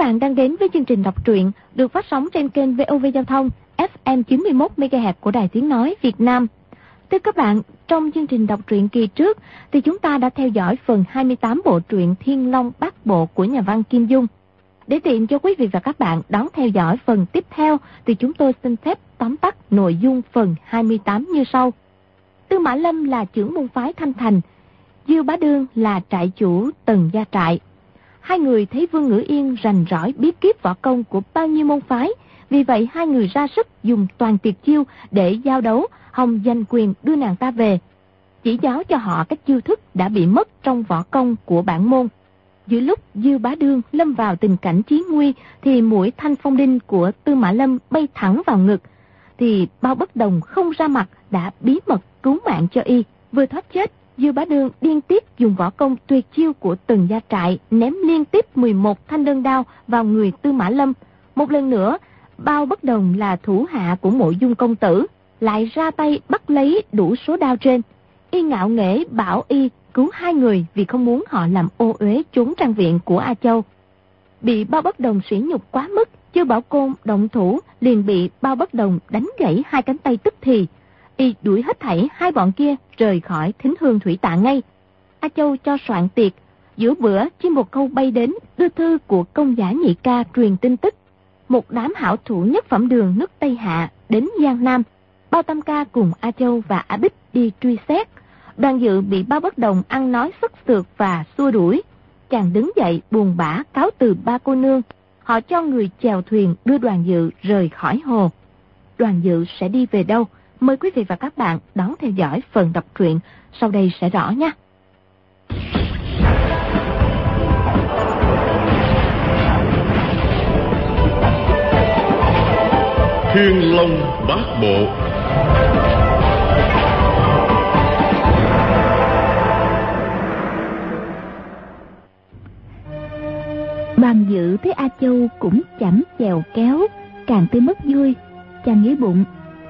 bạn đang đến với chương trình đọc truyện được phát sóng trên kênh VOV Giao thông FM 91 MHz của Đài Tiếng nói Việt Nam. Thưa các bạn, trong chương trình đọc truyện kỳ trước thì chúng ta đã theo dõi phần 28 bộ truyện Thiên Long Bát Bộ của nhà văn Kim Dung. Để tiện cho quý vị và các bạn đón theo dõi phần tiếp theo thì chúng tôi xin phép tóm tắt nội dung phần 28 như sau. Tư Mã Lâm là trưởng môn phái Thanh Thành, Diêu Bá Đương là trại chủ Tần Gia Trại. Hai người thấy Vương Ngữ Yên rành rỏi bí kíp võ công của bao nhiêu môn phái, vì vậy hai người ra sức dùng toàn tuyệt chiêu để giao đấu, hòng giành quyền đưa nàng ta về, chỉ giáo cho họ các chiêu thức đã bị mất trong võ công của bản môn. Giữa lúc Diêu Bá Đương lâm vào tình cảnh chí nguy thì mũi thanh phong đinh của Tư Mã Lâm bay thẳng vào ngực, thì Bao Bất Đồng không ra mặt đã bí mật cứu mạng cho y. Vừa thoát chết, Diêu Bá Đương điên tiếp dùng võ công tuyệt chiêu của Tần Gia Trại ném liên tiếp 11 thanh đơn đao vào người Tư Mã Lâm. Một lần nữa, Bao Bất Đồng là thủ hạ của Mộ Dung công tử, lại ra tay bắt lấy đủ số đao trên. Y ngạo nghễ bảo y cứu hai người vì không muốn họ làm ô uế trốn trang viện của A Châu. Bị Bao Bất Đồng sỉ nhục quá mức, Chư Bảo Côn động thủ liền bị Bao Bất Đồng đánh gãy hai cánh tay tức thì. Y đuổi hết thảy hai bọn kia rời khỏi Thính Hương Thủy Tạ ngay. A Châu cho soạn tiệc, giữa bữa chim bồ câu bay đến đưa thư của công giả Nhị Ca truyền tin tức. Một đám hảo thủ nhất phẩm đường nước Tây Hạ đến Giang Nam. Bao Tam Ca cùng A Châu và A Bích đi truy xét. Đoàn Dự bị Bao Bất Đồng ăn nói sức sượt và xua đuổi. Chàng đứng dậy buồn bã cáo từ ba cô nương. Họ cho người chèo thuyền đưa Đoàn Dự rời khỏi hồ. Đoàn Dự sẽ đi về đâu? Mời quý vị và các bạn đón theo dõi phần đọc truyện sau đây sẽ rõ nha. Thiên Long Bát Bộ. Đoàn Dự thấy A Châu cũng chẳng chèo kéo, càng thấy mất vui. Chàng nghĩ bụng,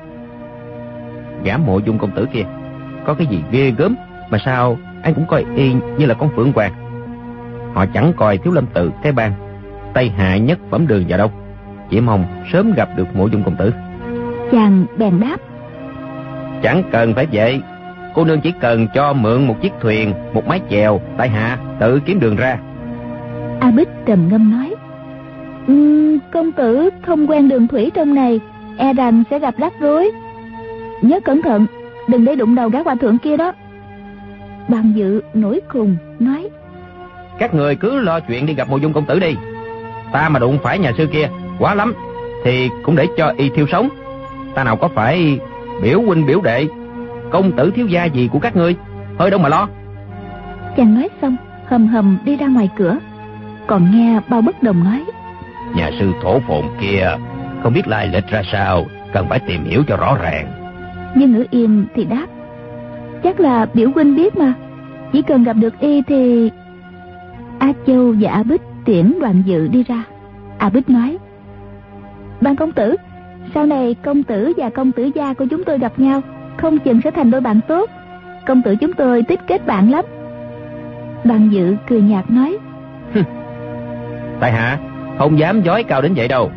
gã Mộ Dung công tử kia có cái gì ghê gớm mà sao anh cũng coi y như là con phượng hoàng. Họ chẳng coi Thiếu Lâm Tự, cái bang Tây Hạ nhất phẩm đường vào đâu, chỉ mong sớm gặp được Mộ Dung công tử. Chàng bèn đáp, chẳng cần phải vậy, cô nương chỉ cần cho mượn một chiếc thuyền, một mái chèo, tại hạ tự kiếm đường ra. A Bích trầm ngâm nói, công tử không quen đường thủy trong này, e rằng sẽ gặp rắc rối. Nhớ cẩn thận, đừng để đụng đầu gã hòa thượng kia đó. Đoàn Dự nổi khùng nói, các người cứ lo chuyện đi gặp Mộ Dung công tử đi. Ta mà đụng phải nhà sư kia quá lắm thì cũng để cho y thiêu sống. Ta nào có phải biểu huynh biểu đệ, công tử thiếu gia gì của các ngươi, hơi đâu mà lo. Chàng nói xong hầm hầm đi ra ngoài cửa. Còn nghe Bao Bất Đồng nói, nhà sư thổ phồn kia không biết lai lịch ra sao, cần phải tìm hiểu cho rõ ràng. Nhưng Ngữ Yên thì đáp, chắc là biểu huynh biết mà, chỉ cần gặp được y thì... A Châu và A Bích tiễn Đoàn Dự đi ra. A Bích nói, Ban công tử, sau này công tử và công tử gia của chúng tôi gặp nhau, không chừng sẽ thành đôi bạn tốt. Công tử chúng tôi tích kết bạn lắm. Đoàn Dự cười nhạt nói, tại hạ không dám dối cao đến vậy đâu.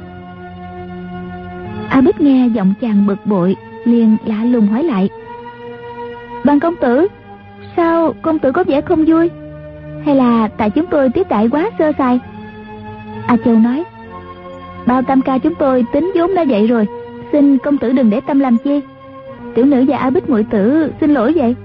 A Bích nghe giọng chàng bực bội, liền lạ lùng hỏi lại, Ban công tử, sao công tử có vẻ không vui? Hay là tại chúng tôi tiếp đãi quá sơ sài? A Châu nói, Bao Tam Ca chúng tôi tính vốn đã vậy rồi, xin công tử đừng để tâm làm chi. Tiểu nữ và A Bích muội tử xin lỗi vậy.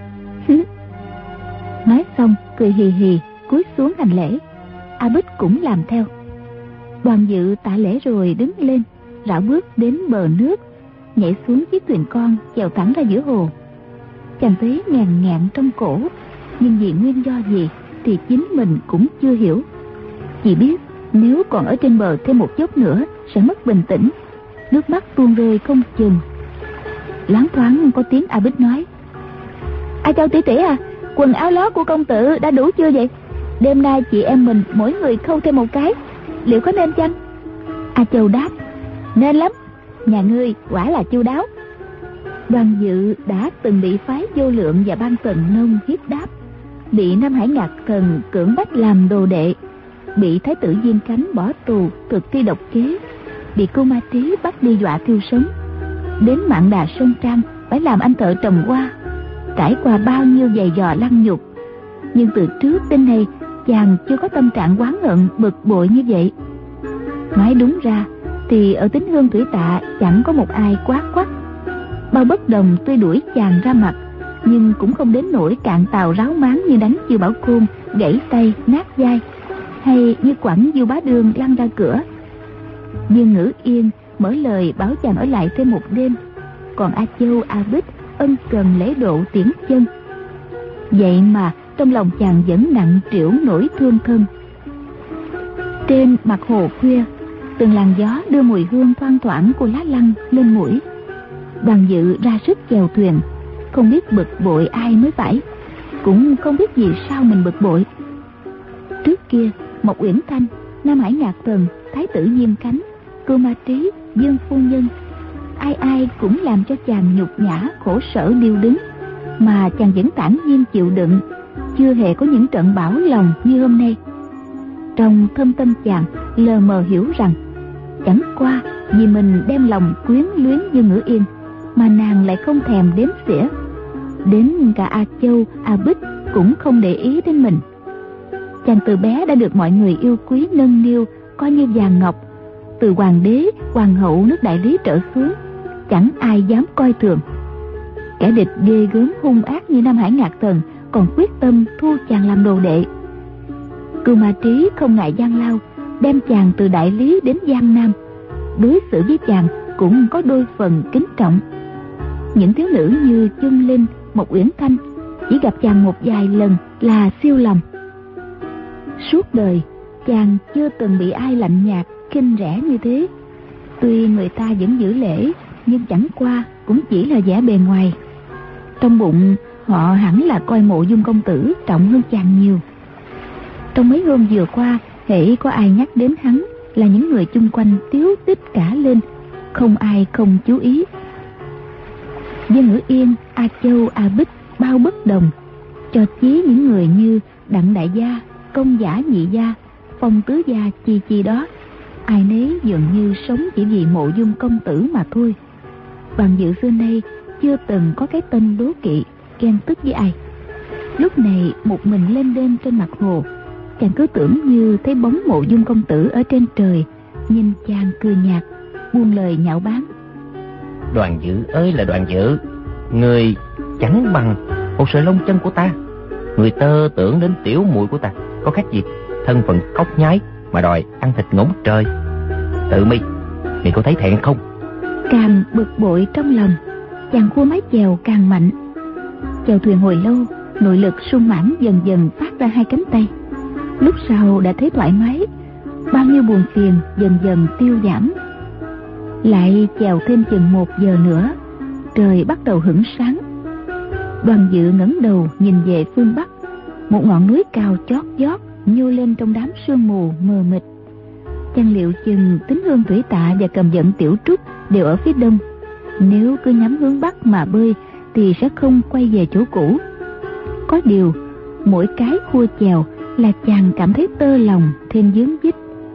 Nói xong cười hì hì cúi xuống hành lễ. A Bích cũng làm theo. Đoàn Dự tạ lễ rồi đứng lên, rảo bước đến bờ nước, nhảy xuống chiếc thuyền con chèo thẳng ra giữa hồ. Chàng thấy ngàn ngạn trong cổ, nhưng vì nguyên do gì thì chính mình cũng chưa hiểu. Chỉ biết nếu còn ở trên bờ thêm một chốc nữa sẽ mất bình tĩnh, nước mắt tuôn rơi không chừng. Loáng thoáng có tiếng A Bích nói, A Châu tỷ tỷ à, quần áo lót của công tử đã đủ chưa vậy? Đêm nay chị em mình mỗi người khâu thêm một cái, liệu có nên chăng? A Châu đáp, nên lắm, nhà ngươi quả là chu đáo. Đoàn Dự đã từng bị phái Vô Lượng và Ban Tần Nông hiếp đáp, bị Nam Hải Ngạc Thần cưỡng bách làm đồ đệ. bị thái tử Diên Khánh bỏ tù thực thi độc kế, bị Cưu Ma Trí bắt đi dọa thiêu sống. Đến Mạn Đà Sơn Trang phải làm anh thợ trồng hoa, trải qua bao nhiêu giày vò lăng nhục, nhưng từ trước đến nay chàng chưa có tâm trạng oán hận bực bội như vậy. Nói đúng ra thì ở Tín Hương Thủy Tạ chẳng có một ai quát quắt. Bao Bất Đồng tuy đuổi chàng ra mặt, nhưng cũng không đến nỗi cạn tàu ráo máng như đánh Chiêu Bảo Côn gãy tay nát vai, hay như quẳng Du Bá Đường lăn ra cửa. Dương Ngữ Yên mở lời bảo chàng ở lại thêm một đêm, còn A Châu, A Bích ân cần lễ độ tiễn chân. Vậy mà trong lòng chàng vẫn nặng trĩu nỗi thương thân. Trên mặt hồ khuya, từng làn gió đưa mùi hương thoang thoảng của lá lăng lên mũi. Đoàn Dự ra sức chèo thuyền, không biết bực bội ai mới phải, cũng không biết vì sao mình bực bội. Trước kia Mộc Uyển Thanh, Nam Hải Ngạc Thần, Thái tử Diên Khánh, Cưu Ma Trí, Dương phu nhân, ai ai cũng làm cho chàng nhục nhã khổ sở điêu đứng, mà chàng vẫn thản nhiên chịu đựng, chưa hề có những trận bão lòng như hôm nay. Trong thâm tâm chàng lờ mờ hiểu rằng chẳng qua vì mình đem lòng quyến luyến Dương Ngữ Yên mà nàng lại không thèm đếm xỉa. Đến cả A Châu, A Bích cũng không để ý đến mình. Chàng từ bé đã được mọi người yêu quý nâng niu, coi như vàng ngọc. Từ hoàng đế, hoàng hậu nước Đại Lý trở xuống, chẳng ai dám coi thường. Kẻ địch ghê gớm hung ác như Nam Hải Ngạc Thần còn quyết tâm thu chàng làm đồ đệ. Cưu Ma Trí không ngại gian lao, đem chàng từ Đại Lý đến Giang Nam, đối xử với chàng cũng có đôi phần kính trọng. Những thiếu nữ như Chân Linh, Mộc Uyển Thanh chỉ gặp chàng một vài lần là siêu lòng. Suốt đời chàng chưa từng bị ai lạnh nhạt khinh rẻ như thế. Tuy người ta vẫn giữ lễ, nhưng chẳng qua cũng chỉ là vẻ bề ngoài. Trong bụng họ hẳn là coi Mộ Dung công tử trọng hơn chàng nhiều. Trong mấy hôm vừa qua, hễ có ai nhắc đến hắn là những người chung quanh tíu tít cả lên, không ai không chú ý. Dương Ngữ Yên, A Châu, A Bích, Bao Bất Đồng, cho chí những người như Đặng đại gia, Công giả nhị gia, Phong tứ gia chi chi đó, ai nấy dường như sống chỉ vì Mộ Dung công tử mà thôi. Đoàn Dự xưa nay chưa từng có cái tên đố kỵ ghen tức với ai. Lúc này một mình lên đêm trên mặt hồ, chàng cứ tưởng như thấy bóng Mộ Dung công tử ở trên trời, nhìn chàng cười nhạt, buông lời nhạo báng. Đoàn Dự ơi là Đoàn Dự, người chẳng bằng một sợi lông chân của ta. Người tơ tưởng đến tiểu muội của ta có khác gì thân phận cóc nhái mà đòi ăn thịt ngỗng trời. Tự mi có thấy thẹn không? Càng bực bội trong lòng, chàng khua mái chèo càng mạnh. Chèo thuyền hồi lâu, nội lực sung mãn dần dần phát ra hai cánh tay. Lúc sau đã thấy thoải mái, bao nhiêu buồn phiền dần dần tiêu giảm. Lại chèo thêm chừng 1 giờ nữa, trời bắt đầu hửng sáng. Đoàn Dự ngẩng đầu nhìn về phương bắc, một ngọn núi cao chót vót nhô lên trong đám sương mù mờ mịt. Chàng liệu chừng Tín Hương Thủy Tạ và Cầm Vận Tiểu Trúc đều ở phía đông. Nếu cứ nhắm hướng bắc mà bơi thì sẽ không quay về chỗ cũ. Có điều mỗi cái khua chèo là chàng cảm thấy tơ lòng thêm vướng vít.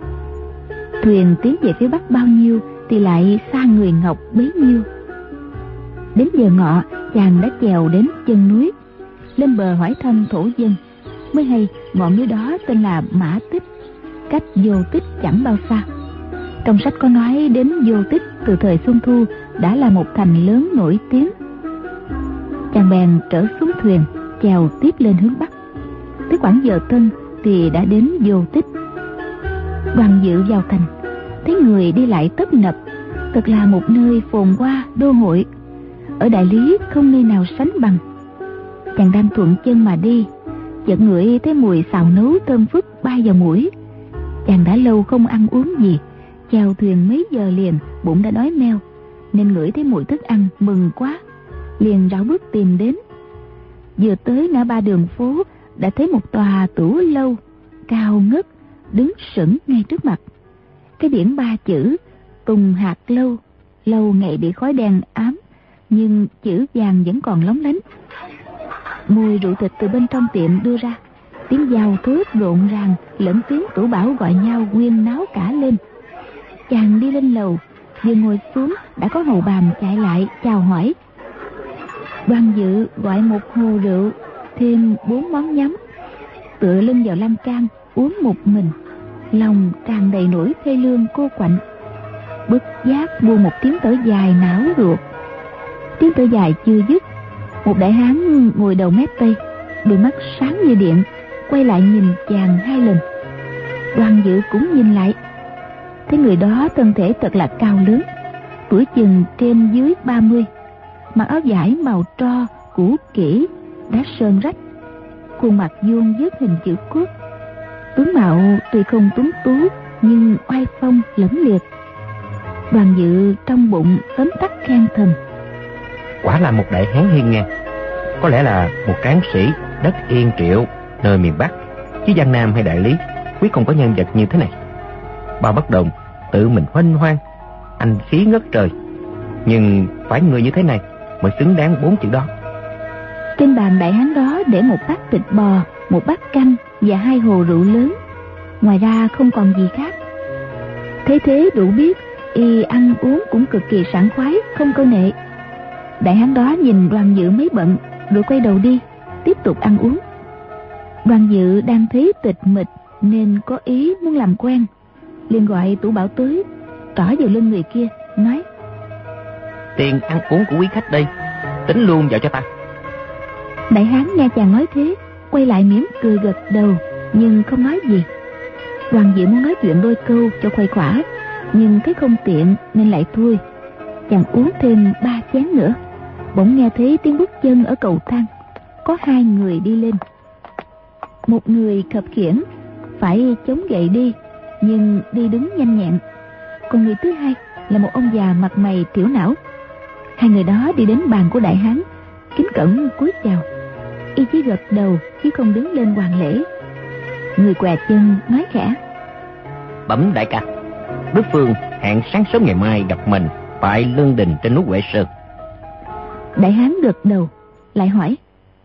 Thuyền tiến về phía bắc bao nhiêu thì lại xa người ngọc bấy nhiêu. Đến giờ ngọ, chàng đã chèo đến chân núi. Lên bờ hỏi thăm thổ dân, mới hay ngọn núi đó tên là Mã Tích, cách Vô Tích chẳng bao xa. Trong sách có nói đến Vô Tích từ thời Xuân Thu đã là một thành lớn nổi tiếng. Chàng bèn trở xuống thuyền, chèo tiếp lên hướng bắc. Tới khoảng giờ tân thì đã đến Vô Tích. Đoàn Dự vào thành, thấy người đi lại tấp nập, thật là một nơi phồn hoa đô hội. Ở Đại Lý không nơi nào sánh bằng. Chàng đang thuận chân mà đi, chợt ngửi thấy mùi xào nấu thơm phức bay vào mũi. Chàng đã lâu không ăn uống gì, chèo thuyền mấy giờ liền bụng đã đói meo, nên ngửi thấy mùi thức ăn mừng quá, liền rảo bước tìm đến. Vừa tới ngã ba đường phố đã thấy một tòa tủ lâu cao ngất đứng sững ngay trước mặt. Cái biển 3 chữ Tùng Hạt Lâu. Lâu ngày bị khói đen ám, nhưng chữ vàng vẫn còn lóng lánh. Mùi rượu thịt từ bên trong tiệm đưa ra, Tiếng giao thước rộn ràng lẫn tiếng Tửu Bảo gọi nhau huyên náo cả lên. Chàng đi lên lầu, vừa ngồi xuống đã có hầu bàn chạy lại chào hỏi. Đoàn Dự gọi một hồ rượu, thêm 4 món nhắm, tựa lưng vào lan can uống một mình, lòng tràn đầy nỗi thê lương cô quạnh. Bất giác buông một tiếng thở dài não ruột. Tiếng thở dài chưa dứt, một đại hán ngồi đầu mép tây, đôi mắt sáng như điện, quay lại nhìn chàng 2 lần. Đoàn Dự cũng nhìn lại, thấy người đó thân thể thật là cao lớn, tuổi chừng trên dưới 30, mặc áo vải màu tro cũ kỹ đã sơn rách, khuôn mặt vuông vức hình chữ quốc, tướng mạo tuy không tuấn tú nhưng oai phong lẫm liệt. Đoàn Dự trong bụng tấm tắc khen thầm: Quả là một đại hán hiên ngang, có lẽ là một tráng sĩ đất Yên Triệu nơi miền Bắc, chứ Giang Nam hay Đại Lý quyết không có nhân vật như thế này. Bao Bất Đồng tự mình huênh hoang, anh khí ngất trời, nhưng phải người như thế này mới xứng đáng 4 chữ đó. Trên bàn đại hán đó để một bát thịt bò, một bát canh và 2 hồ rượu lớn, ngoài ra không còn gì khác. Thế thế đủ biết y ăn uống cũng cực kỳ sảng khoái, không câu nệ. Đại hán đó nhìn Đoàn Dự mấy bận rồi quay đầu đi, tiếp tục ăn uống. Đoàn Dự đang thấy tịch mịch nên có ý muốn làm quen, liền gọi Tửu Bảo tới, trỏ vào lưng người kia nói: Tiền ăn uống của quý khách đây, tính luôn vào cho ta. Đại hán nghe chàng nói thế, quay lại mỉm cười gật đầu nhưng không nói gì. Đoàn Dự muốn nói chuyện đôi câu cho khuây khỏa, nhưng thấy không tiện nên lại thôi. Chàng uống thêm 3 chén nữa, bỗng nghe thấy tiếng bước chân ở cầu thang. Có 2 người đi lên. Một người khập khiễng, phải chống gậy đi, nhưng đi đứng nhanh nhẹn. Còn người thứ hai là một ông già mặt mày tiểu não. 2 người đó đi đến bàn của đại hán, kính cẩn cúi chào. Y chỉ gật đầu chứ không đứng lên hoàn lễ. Người què chân nói khẽ: Bẩm đại ca, đối phương hẹn sáng sớm ngày mai gặp mình tại lương đình trên núi Huệ Sơn. Đại hán gật đầu, lại hỏi: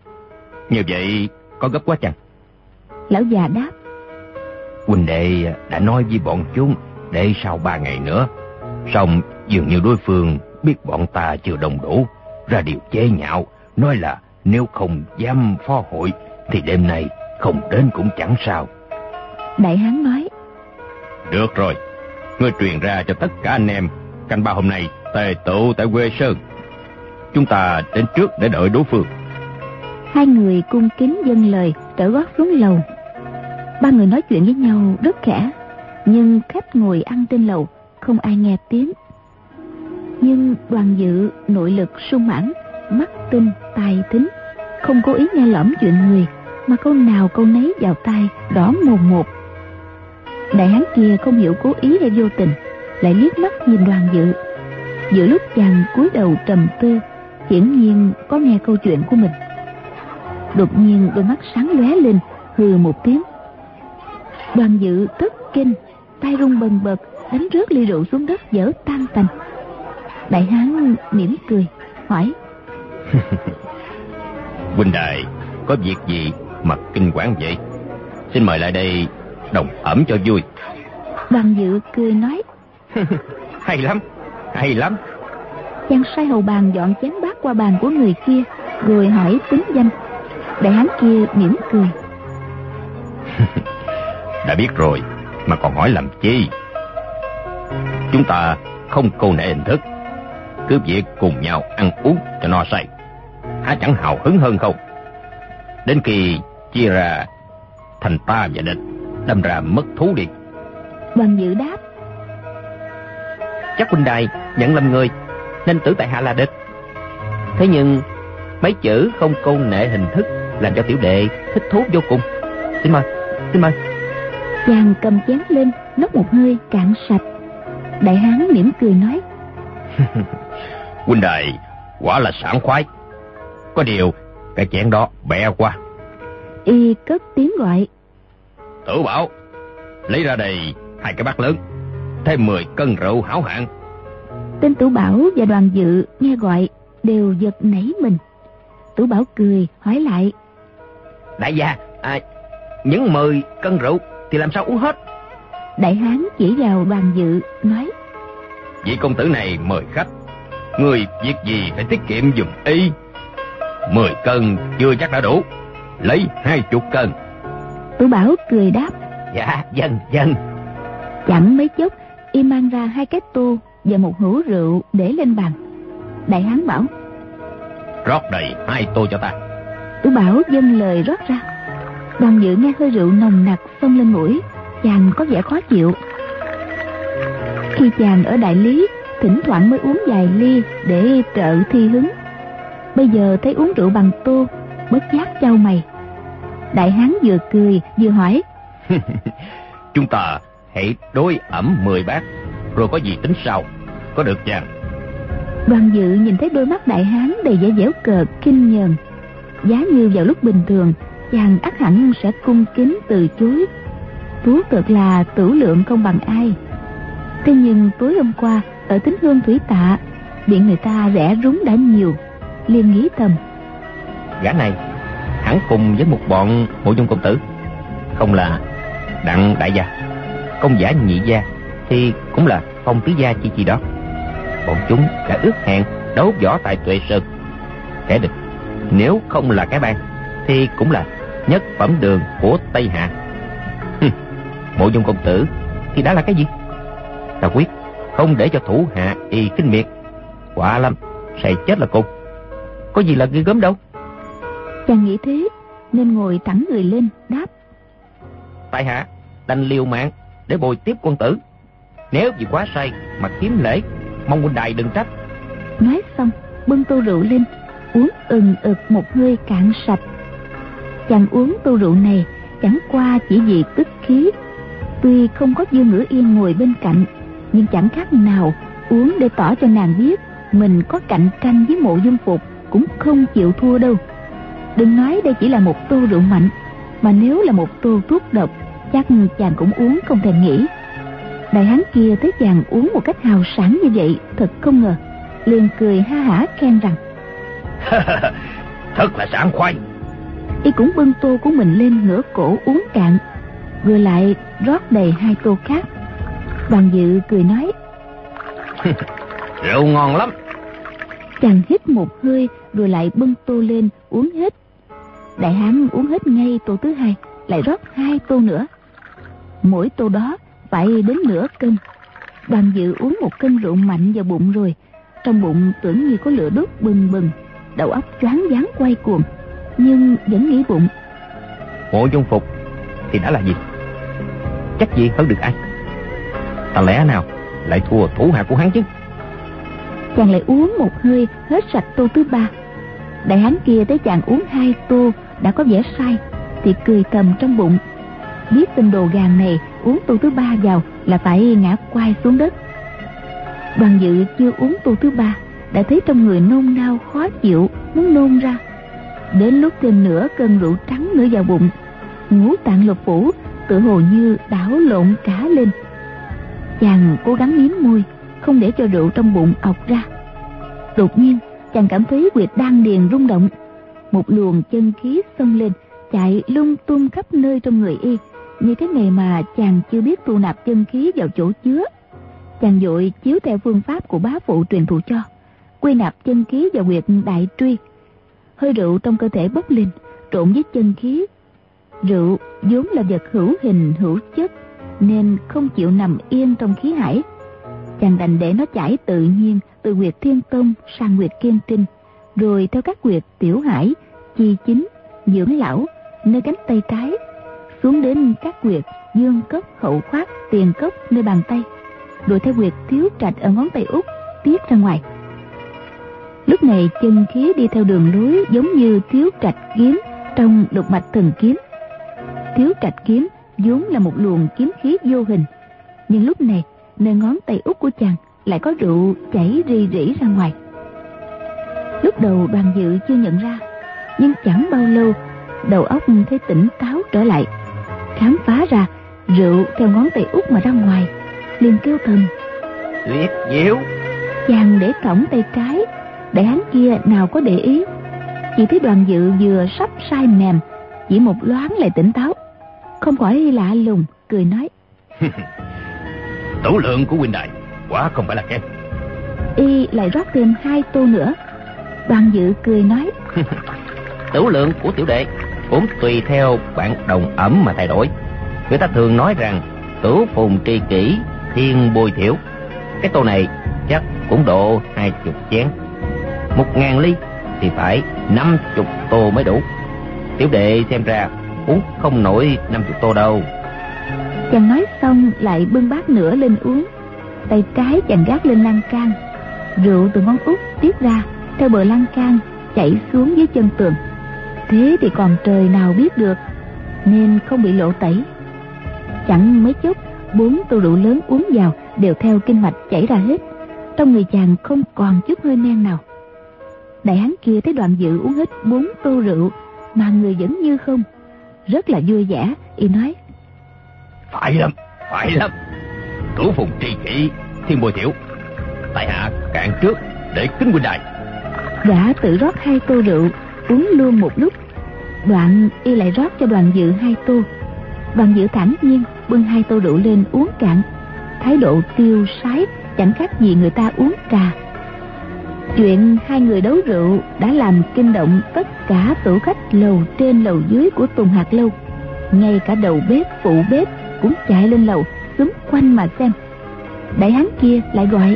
Như vậy có gấp quá chăng? Lão già đáp: Huynh đệ đã nói với bọn chúng để sau 3 ngày nữa. Song dường như đối phương biết bọn ta chưa đông đủ, ra điều chế nhạo, nói là nếu không dám phó hội thì đêm nay không đến cũng chẳng sao. Đại hán nói: Được rồi, ngươi truyền ra cho tất cả anh em, canh ba hôm nay tề tụ tại Huệ Sơn. Chúng ta đến trước để đợi đối phương. 2 người cung kính dâng lời, trở gót xuống lầu. 3 người nói chuyện với nhau rất khẽ, nhưng khách ngồi ăn trên lầu không ai nghe tiếng. Nhưng Đoàn Dự nội lực sung mãn, mắt tinh tai thính, không cố ý nghe lỏm chuyện người, mà câu nào câu nấy vào tai rõ mồn một. Đại hán kia không hiểu cố ý hay vô tình, lại liếc mắt nhìn Đoàn Dự. Giữa lúc chàng cúi đầu trầm tư, hiển nhiên có nghe câu chuyện của mình. Đột nhiên đôi mắt sáng lóe lên, hừ một tiếng. Đoàn Dự thất kinh, tay run bần bật, đánh rớt ly rượu xuống đất vỡ tan tành. Đại hán mỉm cười hỏi: Huynh đài có việc gì mà kinh quản vậy? Xin mời lại đây đồng ẩm cho vui. Đoàn Dự cười nói: Hay lắm, hay lắm. Chàng sai hầu bàn dọn chén bát qua bàn của người kia, rồi hỏi tính danh. Đại hán kia mỉm cười: Đã biết rồi mà còn hỏi làm chi? Chúng ta không câu nệ hình thức, cứ việc cùng nhau ăn uống cho no say, há chẳng hào hứng hơn không? Đến khi chia ra thành ta và địch, đâm ra mất thú đi. Đoàn Dự đáp: Chắc huynh đài nhận lầm người, nên tưởng tại hạ là địch. Thế nhưng mấy chữ không câu nệ hình thức làm cho tiểu đệ thích thú vô cùng. Xin mời, xin mời. Chàng cầm chén lên, nốc một hơi cạn sạch. Đại hán mỉm cười nói: Huynh đài quả là sảng khoái. Có điều cái chén đó bẹ quá. Y cất tiếng gọi: Tửu Bảo, lấy ra đây 2 cái bát lớn, thêm 10 cân rượu hảo hạng. Tên Tửu Bảo và Đoàn Dự nghe gọi đều giật nảy mình. Tửu Bảo cười hỏi lại: Đại gia, những 10 cân rượu thì làm sao uống hết? Đại hán chỉ vào Đoàn Dự nói: Vị công tử này mời khách, người việc gì phải tiết kiệm giùm y. 10 cân chưa chắc đã đủ, lấy 20 cân. Tú Bảo cười đáp: Dạ dân. Chẳng mấy chốc y mang ra 2 cái tô và một hũ rượu để lên bàn. Đại hán bảo: Rót đầy 2 tô cho ta. Tú Bảo dâng lời rót ra. Đoàn Dự nghe hơi rượu nồng nặc xông lên mũi, chàng có vẻ khó chịu. Khi chàng ở Đại Lý, thỉnh thoảng mới uống vài ly để trợ thi hứng. Bây giờ thấy uống rượu bằng tô, bất giác chau mày. Đại hán vừa cười vừa hỏi: Chúng ta hãy đối ẩm 10 bát, rồi có gì tính sau, có được chàng? Đoàn Dự nhìn thấy đôi mắt đại hán đầy vẻ giễu cợt kinh nhờn. Giá như vào lúc bình thường, chàng ắt hẳn sẽ cung kính từ chối. Thú thật là tửu lượng không bằng ai. Thế nhưng tối hôm qua ở Tín Hương Thủy Tạ, điện người ta rẻ rúng đã nhiều, liền nghĩ thầm: Gã này hẳn cùng với một bọn Mộ Dung công tử, không là Đặng đại gia, Công giả nhị gia, thì cũng là Phong tứ gia chi đó. Bọn chúng đã ước hẹn đấu võ tại Tuệ Sơn. Kẻ địch nếu không là cái bang thì cũng là nhất phẩm đường của Tây Hạ. Mộ Dung công tử thì đã là cái gì? Ta quyết không để cho thủ hạ y kinh miệt. Quả lâm sẽ chết là cùng, có gì là ghê gớm đâu. Chàng nghĩ thế nên ngồi thẳng người lên đáp: Tại hạ đành liều mạng để bồi tiếp quân tử. Nếu vì quá say mà kiếm lễ, mong huynh đài đừng trách. Nói xong bưng tô rượu lên, uống ực một hơi cạn sạch. Chàng uống tô rượu này chẳng qua chỉ vì tức khí. Tuy không có Dương Ngữ Yên ngồi bên cạnh, nhưng chẳng khác nào uống để tỏ cho nàng biết mình có cạnh tranh với Mộ Dung Phục cũng không chịu thua đâu. Đừng nói đây chỉ là một tô rượu mạnh, mà nếu là một tô thuốc độc, chắc chàng cũng uống không thèm nghĩ. Đại hán kia thấy chàng uống một cách hào sảng như vậy, thật không ngờ, liền cười ha hả khen rằng: Thật là sảng khoái. Y cũng bưng tô của mình lên ngửa cổ uống cạn, rồi lại rót đầy 2 tô khác. Đoàn Dự cười nói: Rượu ngon lắm. Chàng hít một hơi rồi lại bưng tô lên uống hết. Đại hán uống hết ngay tô thứ 2, lại rót 2 tô nữa. Mỗi tô đó phải đến nửa cân. Đoàn Dự uống 1 cân rượu mạnh vào bụng rồi, trong bụng tưởng như có lửa đốt bừng bừng, đầu óc choáng váng quay cuồng, nhưng vẫn nghĩ bụng: Mộ Dung Phục thì đã là gì? Chắc gì hơn được ai? Ta lẽ nào lại thua thủ hạ của hắn chứ? Chàng lại uống một hơi hết sạch tô thứ 3. Đại hán kia thấy chàng uống 2 tô đã có vẻ sai, thì cười thầm trong bụng, biết tên đồ gàn này uống tô thứ 3 vào là phải ngã quay xuống đất. Đoàn Dự chưa uống tô thứ 3 đã thấy trong người nôn nao khó chịu, muốn nôn ra. Đến lúc thêm nửa cân rượu trắng nữa vào bụng, ngũ tạng lục phủ tự hồ như đảo lộn cả lên. Chàng cố gắng liếm môi, không để cho rượu trong bụng ọc ra. Đột nhiên chàng cảm thấy huyệt đan điền rung động, một luồng chân khí xông lên, chạy lung tung khắp nơi trong người y. Như thế này mà chàng chưa biết thu nạp chân khí vào chỗ chứa. Chàng vội chiếu theo phương pháp của bá phụ truyền thụ cho, quy nạp chân khí vào huyệt đại truy. Hơi rượu trong cơ thể bốc lên, trộn với chân khí. Rượu vốn là vật hữu hình hữu chất, nên không chịu nằm yên trong khí hải. Chàng đành để nó chảy tự nhiên từ huyệt Thiên Tông sang huyệt Kiên Trinh, rồi theo các huyệt Tiểu Hải, Chi Chính, Dưỡng Lão nơi cánh tay trái, xuống đến các huyệt Dương Cốc, Hậu Khoát, Tiền Cốc nơi bàn tay, rồi theo huyệt Thiếu Trạch ở ngón tay út tiếp ra ngoài. Lúc này chân khí đi theo đường lối giống như Thiếu Trạch kiếm trong Lục Mạch Thần Kiếm. Thiếu Trạch kiếm vốn là một luồng kiếm khí vô hình, nhưng lúc này nơi ngón tay út của chàng lại có rượu chảy rì rỉ ra ngoài. Lúc đầu Đoàn Dự chưa nhận ra, nhưng chẳng bao lâu đầu óc thấy tỉnh táo trở lại, khám phá ra rượu theo ngón tay út mà ra ngoài, liền kêu thầm: Liệt diệu. Chàng để cổng tay trái. Đại hán kia nào có để ý, chỉ thấy Đoàn Dự vừa sắp sai mềm, chỉ một loáng lại tỉnh táo. không khỏi lạ lùng, cười nói: Tửu lượng của huynh đài quả không phải là kém. Y lại rót thêm 2 tô nữa. Đoàn Dự cười nói: Tửu lượng của tiểu đệ cũng tùy theo bạn đồng ẩm mà thay đổi. Người ta thường nói rằng tửu phùng tri kỷ, thiên bôi thiểu. Cái tô này chắc cũng độ 20 chén. 1000 ly thì phải 50 tô mới đủ. Tiểu đệ xem ra uống không nổi 50 tô đâu. Chàng nói xong lại bưng bát nữa lên uống. Tay trái chàng gác lên lan can, rượu từ ngón út tiết ra theo bờ lan can chảy xuống dưới chân tường. Thế thì còn trời nào biết được, nên không bị lộ tẩy. Chẳng mấy chốc 4 tô rượu lớn uống vào đều theo kinh mạch chảy ra hết. Trong người chàng không còn chút hơi men nào. Đại hán kia thấy Đoàn Dự uống hết 4 tô rượu mà người vẫn như không, rất là vui vẻ. Y nói: Phải lắm. Tửu phùng tri kỷ, thiên bôi thiểu. Tại hạ cạn trước để kính huynh đài. Gã tự rót 2 tô rượu uống luôn một lúc. Đoạn y lại rót cho Đoàn Dự 2 tô. Đoàn Dự thản nhiên bưng 2 tô rượu lên uống cạn, thái độ tiêu sái chẳng khác gì người ta uống trà. Chuyện 2 người đấu rượu đã làm kinh động tất cả tủ khách lầu trên lầu dưới của Tùng Hạt Lâu. Ngay cả đầu bếp phụ bếp cũng chạy lên lầu xúm quanh mà xem. Đại hán kia lại gọi: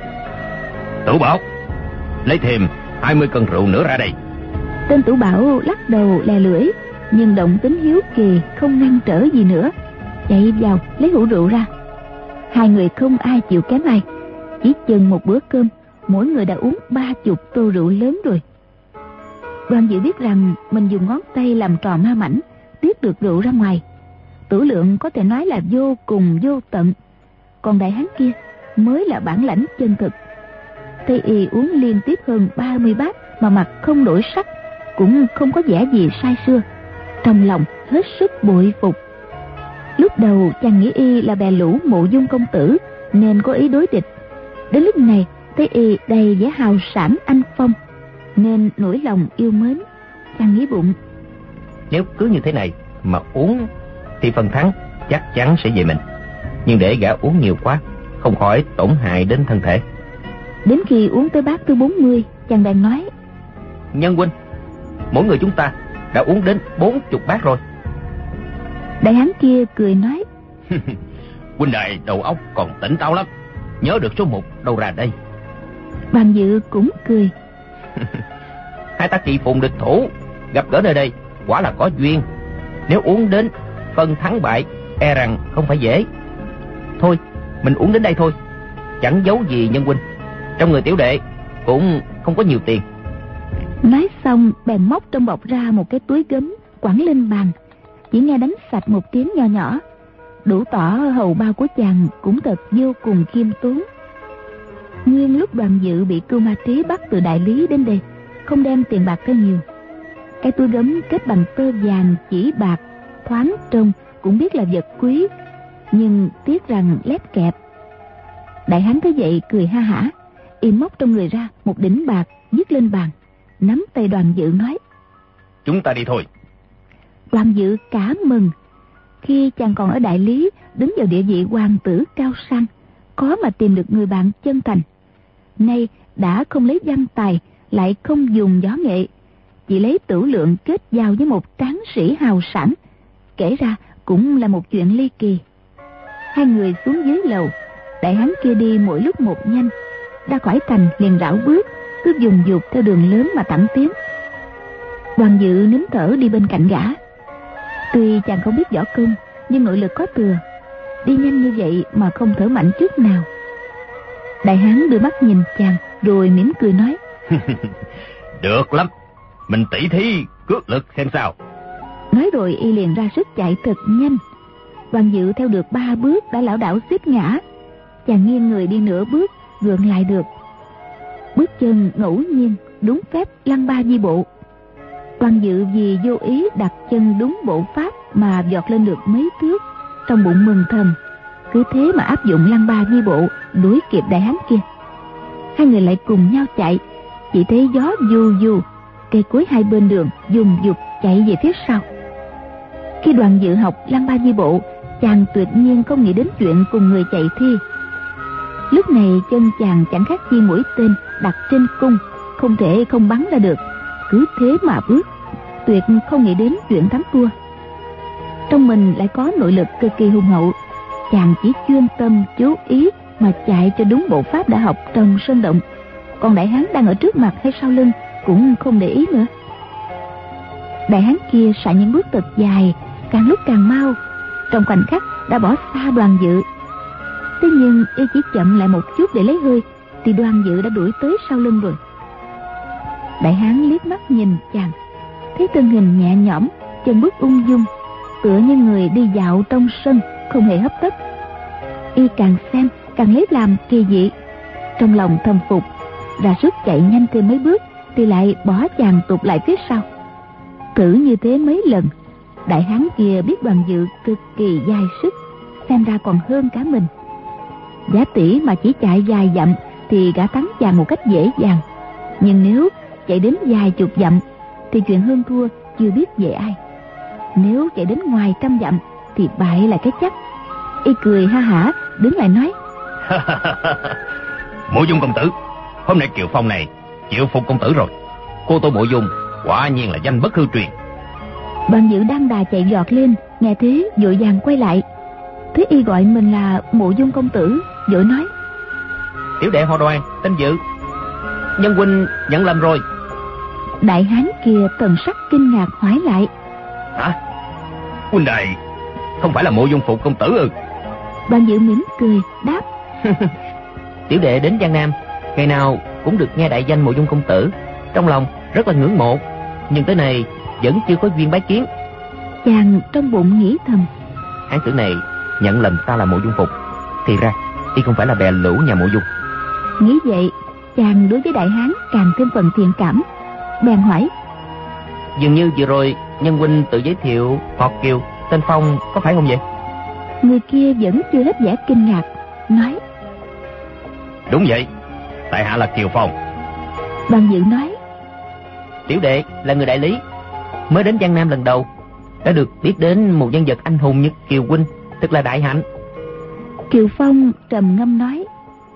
Tửu Bảo, lấy thêm 20 cân rượu nữa ra đây. Tên Tửu Bảo lắc đầu lè lưỡi, nhưng động tính hiếu kỳ không ngăn trở gì nữa, chạy vào lấy hũ rượu ra. 2 người không ai chịu kém ai. Chỉ chừng một bữa cơm, mỗi người đã uống 30 tô rượu lớn rồi. Đoàn Dự biết rằng mình dùng ngón tay làm trò ma mảnh tiết được rượu ra ngoài. Tửu lượng có thể nói là vô cùng vô tận, còn đại hán kia mới là bản lãnh chân thực. Thấy y uống liên tiếp hơn 30 bát mà mặt không đổi sắc, cũng không có vẻ gì sai xưa, trong lòng hết sức bội phục. Lúc đầu chàng nghĩ y là bè lũ Mộ Dung công tử nên có ý đối địch. Đến lúc này thấy y đầy vẻ hào sảng anh phong nên nổi lòng yêu mến. Chàng nghĩ bụng: Nếu cứ như thế này mà uống thì phần thắng chắc chắn sẽ về mình. Nhưng để gã uống nhiều quá, không khỏi tổn hại đến thân thể. Đến khi uống tới bát thứ 40, chàng bèn nói: Nhân huynh, mỗi người chúng ta đã uống đến 40 bát rồi. Đại hán kia cười nói: Huynh đài đầu óc còn tỉnh táo lắm, nhớ được số 1 đâu ra đây. Đoàn Dự cũng cười: Hai ta kỳ phùng địch thủ, gặp gỡ nơi đây quả là có duyên. Nếu uống đến phân thắng bại, e rằng không phải dễ. Thôi, mình uống đến đây thôi, chẳng giấu gì nhân huynh. Trong người tiểu đệ cũng không có nhiều tiền. Nói xong bèn móc trong bọc ra một cái túi gấm quẳng lên bàn. Chỉ nghe đánh sạch một tiếng nho nhỏ, đủ tỏ hầu bao của chàng cũng thật vô cùng khiêm tốn. Nhưng lúc Đoàn Dự bị Cưu Ma Trí bắt từ Đại Lý đến đây, không đem tiền bạc theo nhiều. Cái túi gấm kết bằng tơ vàng chỉ bạc, thoáng trông cũng biết là vật quý, nhưng tiếc rằng lép kẹp. Đại hán thấy vậy cười ha hả, y móc trong người ra một đỉnh bạc dứt lên bàn, nắm tay Đoàn Dự nói: Chúng ta đi thôi. Đoàn Dự cả mừng. Khi chàng còn ở Đại Lý, đứng vào địa vị hoàng tử cao sang, khó mà tìm được người bạn chân thành. Nay đã không lấy văn tài, lại không dùng võ nghệ, chỉ lấy Tửu lượng kết giao với một tráng sĩ hào sảng, kể ra cũng là một chuyện ly kỳ. 2 người xuống dưới lầu. Đại hán kia đi mỗi lúc một nhanh, ra khỏi thành liền rảo bước, cứ dùng dục theo đường lớn mà thẳng tiến. Đoàn Dự nín thở đi bên cạnh gã. Tuy chàng không biết võ công, nhưng nội lực có thừa, đi nhanh như vậy mà không thở mạnh chút nào. Đại hán đưa mắt nhìn chàng rồi mỉm cười nói: Được lắm, mình tỉ thí cước lực xem sao. Nói rồi y liền ra sức chạy thật nhanh. Đoàn Dự theo được 3 bước đã lảo đảo suýt ngã. Chàng nghiêng người đi nửa bước gượng lại được, bước chân ngẫu nhiên đúng phép lăn 3 di bộ. Đoàn Dự vì vô ý đặt chân đúng bộ pháp mà vọt lên được mấy thước, trong bụng mừng thầm, cứ thế mà áp dụng lăn 3 di bộ đuổi kịp đại hán kia. 2 người lại cùng nhau chạy, chỉ thấy gió du du, cây cối hai bên đường dùng dục chạy về phía sau. Khi Đoàn Dự học lăng ba di bộ, chàng tuyệt nhiên không nghĩ đến chuyện cùng người chạy thi. Lúc này chân chàng chẳng khác chi mũi tên đặt trên cung, không thể không bắn ra được, cứ thế mà bước, tuyệt không nghĩ đến chuyện thắng thua. Trong mình lại có nội lực cực kỳ hùng hậu, chàng chỉ chuyên tâm chú ý mà chạy cho đúng bộ pháp đã học trong sơn động. Còn đại hán đang ở trước mặt hay sau lưng cũng không để ý nữa. Đại hán kia xả những bước thật dài, càng lúc càng mau, trong khoảnh khắc đã bỏ xa Đoàn Dự. Thế nhưng y chỉ chậm lại một chút để lấy hơi, thì Đoàn Dự đã đuổi tới sau lưng rồi. Đại hán liếc mắt nhìn chàng, thấy thân hình nhẹ nhõm, chân bước ung dung, tựa như người đi dạo trong sân, không hề hấp tấp. Y càng xem càng lấy làm kỳ dị, trong lòng thầm phục, ra sức chạy nhanh thêm mấy bước thì lại bỏ chàng tụt lại phía sau. Thử như thế mấy lần, đại hán kia biết Đoàn Dự cực kỳ dai sức, xem ra còn hơn cả mình. Giả tỷ mà chỉ chạy vài dặm thì gã thắng chàng một cách dễ dàng, nhưng nếu chạy đến vài chục dặm thì chuyện hơn thua chưa biết về ai. Nếu chạy đến ngoài trăm dặm thì bại là cái chắc. Y cười ha hả đứng lại nói: Mộ Dung công tử, hôm nay Kiều Phong này chịu phục công tử rồi. Cô Tô Mộ Dung quả nhiên là danh bất hư truyền. Đoàn Dự đang đà chạy giọt lên, nghe thế vội vàng quay lại, thấy y gọi mình là Mộ Dung công tử, vội nói: Tiểu đệ họ Đoàn, tên Dự, nhân huynh nhận lầm rồi. Đại hán kia thần sắc kinh ngạc hỏi lại: Hả? Huynh đài không phải là Mộ Dung phục công tử ư? Đoàn Dự mỉm cười đáp: Tiểu đệ đến Giang Nam, ngày nào cũng được nghe đại danh Mộ Dung công tử, trong lòng rất là ngưỡng mộ, nhưng tới này vẫn chưa có duyên bái kiến. Chàng trong bụng nghĩ thầm: Hán tử này nhận lầm ta là Mộ Dung phục, thì ra y không phải là bè lũ nhà Mộ Dung. Nghĩ vậy, chàng đối với đại hán càng thêm phần thiện cảm, bèn hỏi: Dường như vừa rồi nhân huynh tự giới thiệu họ Kiều, tên Phong, có phải không vậy? Người kia vẫn chưa hết vẻ kinh ngạc, nói: Đúng vậy, tại hạ là Kiều Phong. Đoàn Dự nói: Tiểu đệ là người đại lý, mới đến Giang Nam lần đầu, đã được biết đến một nhân vật anh hùng như Kiều huynh, thật là đại hạnh. Kiều Phong trầm ngâm nói: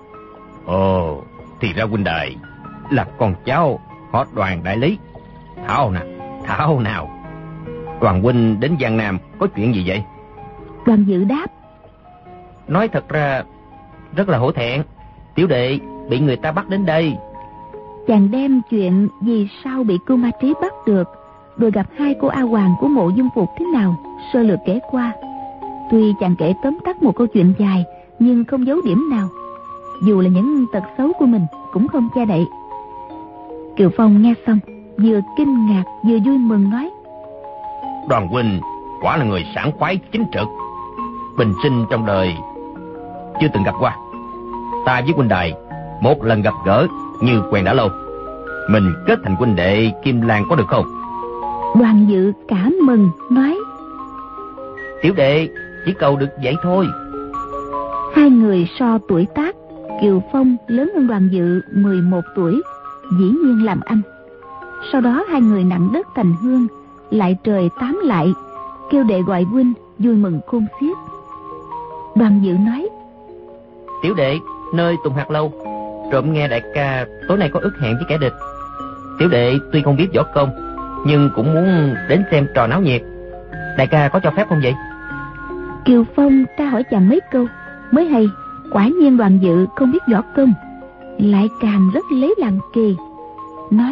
Ồ, thì ra huynh đài là con cháu họ Đoàn đại lý. Thảo nào Đoàn huynh đến Giang Nam có chuyện gì vậy? Đoàn Dự đáp: Nói thật ra rất là hổ thẹn, tiểu đệ bị người ta bắt đến đây. Chàng đem chuyện vì sao bị Cưu Ma Trí bắt được, rồi gặp hai cô A Hoàng của Mộ Dung phục thế nào sơ lược kể qua. Tuy chàng kể tóm tắt một câu chuyện dài, nhưng không giấu điểm nào, dù là những tật xấu của mình cũng không che đậy. Kiều Phong nghe xong vừa kinh ngạc vừa vui mừng nói: Đoàn huynh quả là người sảng khoái chính trực, bình sinh trong đời chưa từng gặp qua. Ta với huynh đài một lần gặp gỡ như quen đã lâu, mình kết thành huynh đệ Kim Lan có được không? Đoàn Dự cảm mừng nói: Tiểu đệ chỉ cầu được vậy thôi. Hai người so tuổi tác, Kiều Phong lớn hơn Đoàn Dự 11 tuổi, dĩ nhiên làm anh. Sau đó hai người nặng đất thành hương, lại trời tám lại, kêu đệ gọi huynh, vui mừng khôn xiết. Đoàn Dự nói: Tiểu đệ nơi Tùng Hạt Lâu trộm nghe đại ca tối nay có ước hẹn với kẻ địch. Tiểu đệ tuy không biết võ công, nhưng cũng muốn đến xem trò náo nhiệt. Đại ca có cho phép không vậy? Kiều Phong tra hỏi chàng mấy câu mới hay, quả nhiên Đoàn Dự không biết võ công, lại càng rất lấy làm kỳ, nói: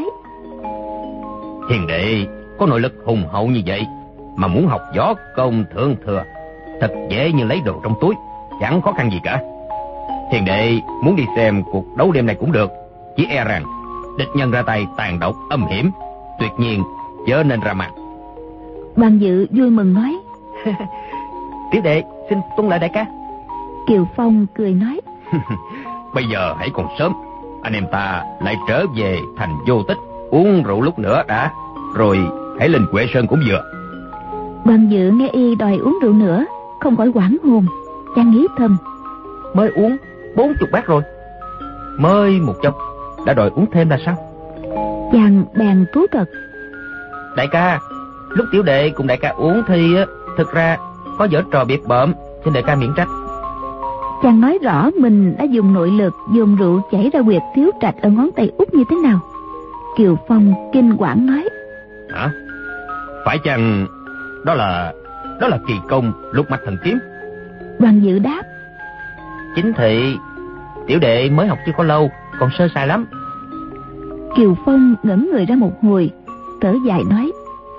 Hiền đệ có nội lực hùng hậu như vậy mà muốn học võ công thượng thừa, thật dễ như lấy đồ trong túi, chẳng khó khăn gì cả. Hiền đệ muốn đi xem cuộc đấu đêm này cũng được, chỉ e rằng địch nhân ra tay tàn độc âm hiểm, tuyệt nhiên chớ nên ra mặt. Đoàn Dự vui mừng nói: Tiểu đệ xin tuân lệnh đại ca. Kiều Phong cười nói: Bây giờ hãy còn sớm, anh em ta lại trở về thành Vô Tích, uống rượu lúc nữa đã, rồi hãy lên Quệ Sơn cũng vừa. Đoàn Dự nghe y đòi uống rượu nữa, không khỏi hoảng hồn, chàng nghĩ thầm: Mới uống 40 bát rồi, mới một chốc đã đòi uống thêm là sao? Chàng bèn thú thật: Đại ca, Lúc tiểu đệ cùng đại ca uống thì thực ra có giở trò biệt bợm, xin đại ca miễn trách. Chàng nói rõ mình đã dùng nội lực dồn rượu chảy ra huyệt thiếu trạch ở ngón tay út như thế nào. Kiều Phong kinh quản nói: Hả? Phải chăng đó là kỳ công lục mạch thần kiếm? Đoàn Dự đáp: Chính thị, tiểu đệ mới học chưa có lâu, còn sơ sài lắm. Kiều Phong ngẩng người ra một hồi, thở dài nói: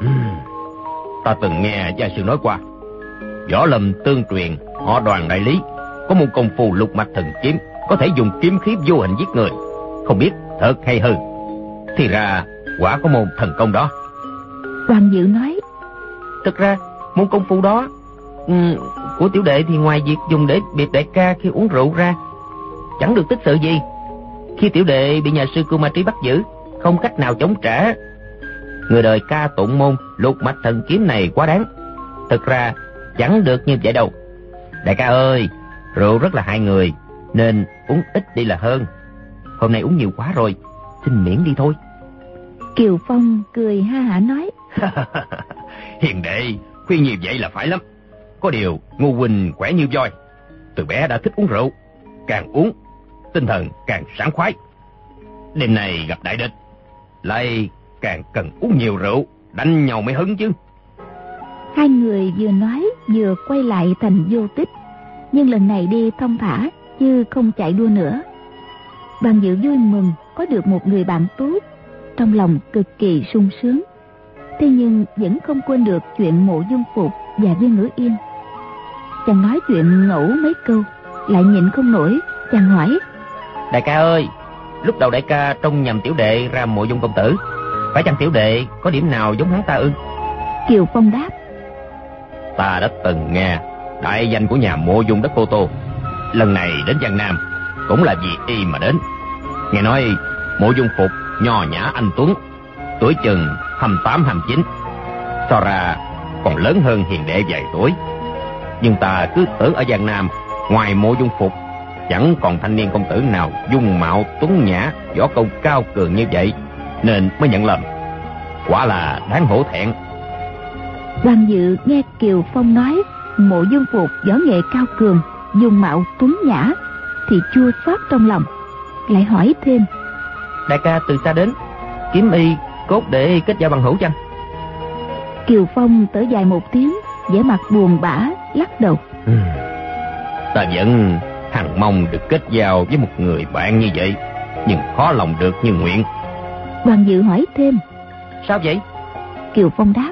Ta từng nghe gia sư nói qua, võ lâm tương truyền họ Đoàn đại lý có môn công phu lục mạch thần kiếm, có thể dùng kiếm khí vô hình giết người, không biết thật hay hư. Thì ra quả có môn thần công đó. Đoàn Dự nói: Thực ra môn công phu đó của tiểu đệ thì ngoài việc dùng để biệt đại ca khi uống rượu ra, chẳng được tích sự gì. Khi tiểu đệ bị nhà sư Cưu Ma Trí bắt giữ, không cách nào chống trả, người đời ca tụng môn lục mạch thần kiếm này quá đáng. Thực ra chẳng được như vậy đâu. Đại ca ơi, rượu rất là hại người, nên uống ít đi là hơn. Hôm nay uống nhiều quá rồi, xin miễn đi thôi. Kiều Phong cười ha hả nói: Hiền đệ khuyên như vậy là phải lắm. Có điều Ngô huynh khỏe như voi, từ bé đã thích uống rượu, càng uống tinh thần càng sảng khoái. Đêm này gặp đại địch, lại càng cần uống nhiều rượu, đánh nhau mới hứng chứ. Hai người vừa nói vừa quay lại thành vô tích, nhưng lần này đi thong thả chứ không chạy đua nữa. Đoàn Dự vui mừng có được một người bạn tốt, trong lòng cực kỳ sung sướng. Thế nhưng vẫn không quên được chuyện Mộ Dung Phục và Viên Ngữ Yên. Chàng nói chuyện ngẫu mấy câu, lại nhịn không nổi, chàng hỏi: Đại ca ơi, lúc đầu đại ca trông nhầm tiểu đệ ra Mộ Dung công tử, phải chăng tiểu đệ có điểm nào giống hắn ta ư? Kiều Phong đáp: Ta đã từng nghe đại danh của nhà Mộ Dung đất Cô Tô. Lần này đến Giang Nam cũng là vì y mà đến. Nghe nói Mộ Dung Phục nho nhã anh tuấn, tuổi chừng 28-29, so ra còn lớn hơn hiền đệ vài tuổi. Nhưng ta cứ tưởng ở Giang Nam ngoài Mộ Dung Phục chẳng còn thanh niên công tử nào dung mạo tuấn nhã, võ công cao cường như vậy, nên mới nhận lầm. Quả là đáng hổ thẹn. Đoàn Dự nghe Kiều Phong nói Mộ Dung Phục võ nghệ cao cường, dung mạo tuấn nhã thì chua xót trong lòng, lại hỏi thêm: Đại ca từ xa đến, kiếm y cốt để kết giao bằng hữu chăng? Kiều Phong thở dài một tiếng, vẻ mặt buồn bã lắc đầu: Ta vẫn hằng mong được kết giao với một người bạn như vậy, nhưng khó lòng được như nguyện. Đoàn Dự hỏi thêm: Sao vậy? Kiều Phong đáp: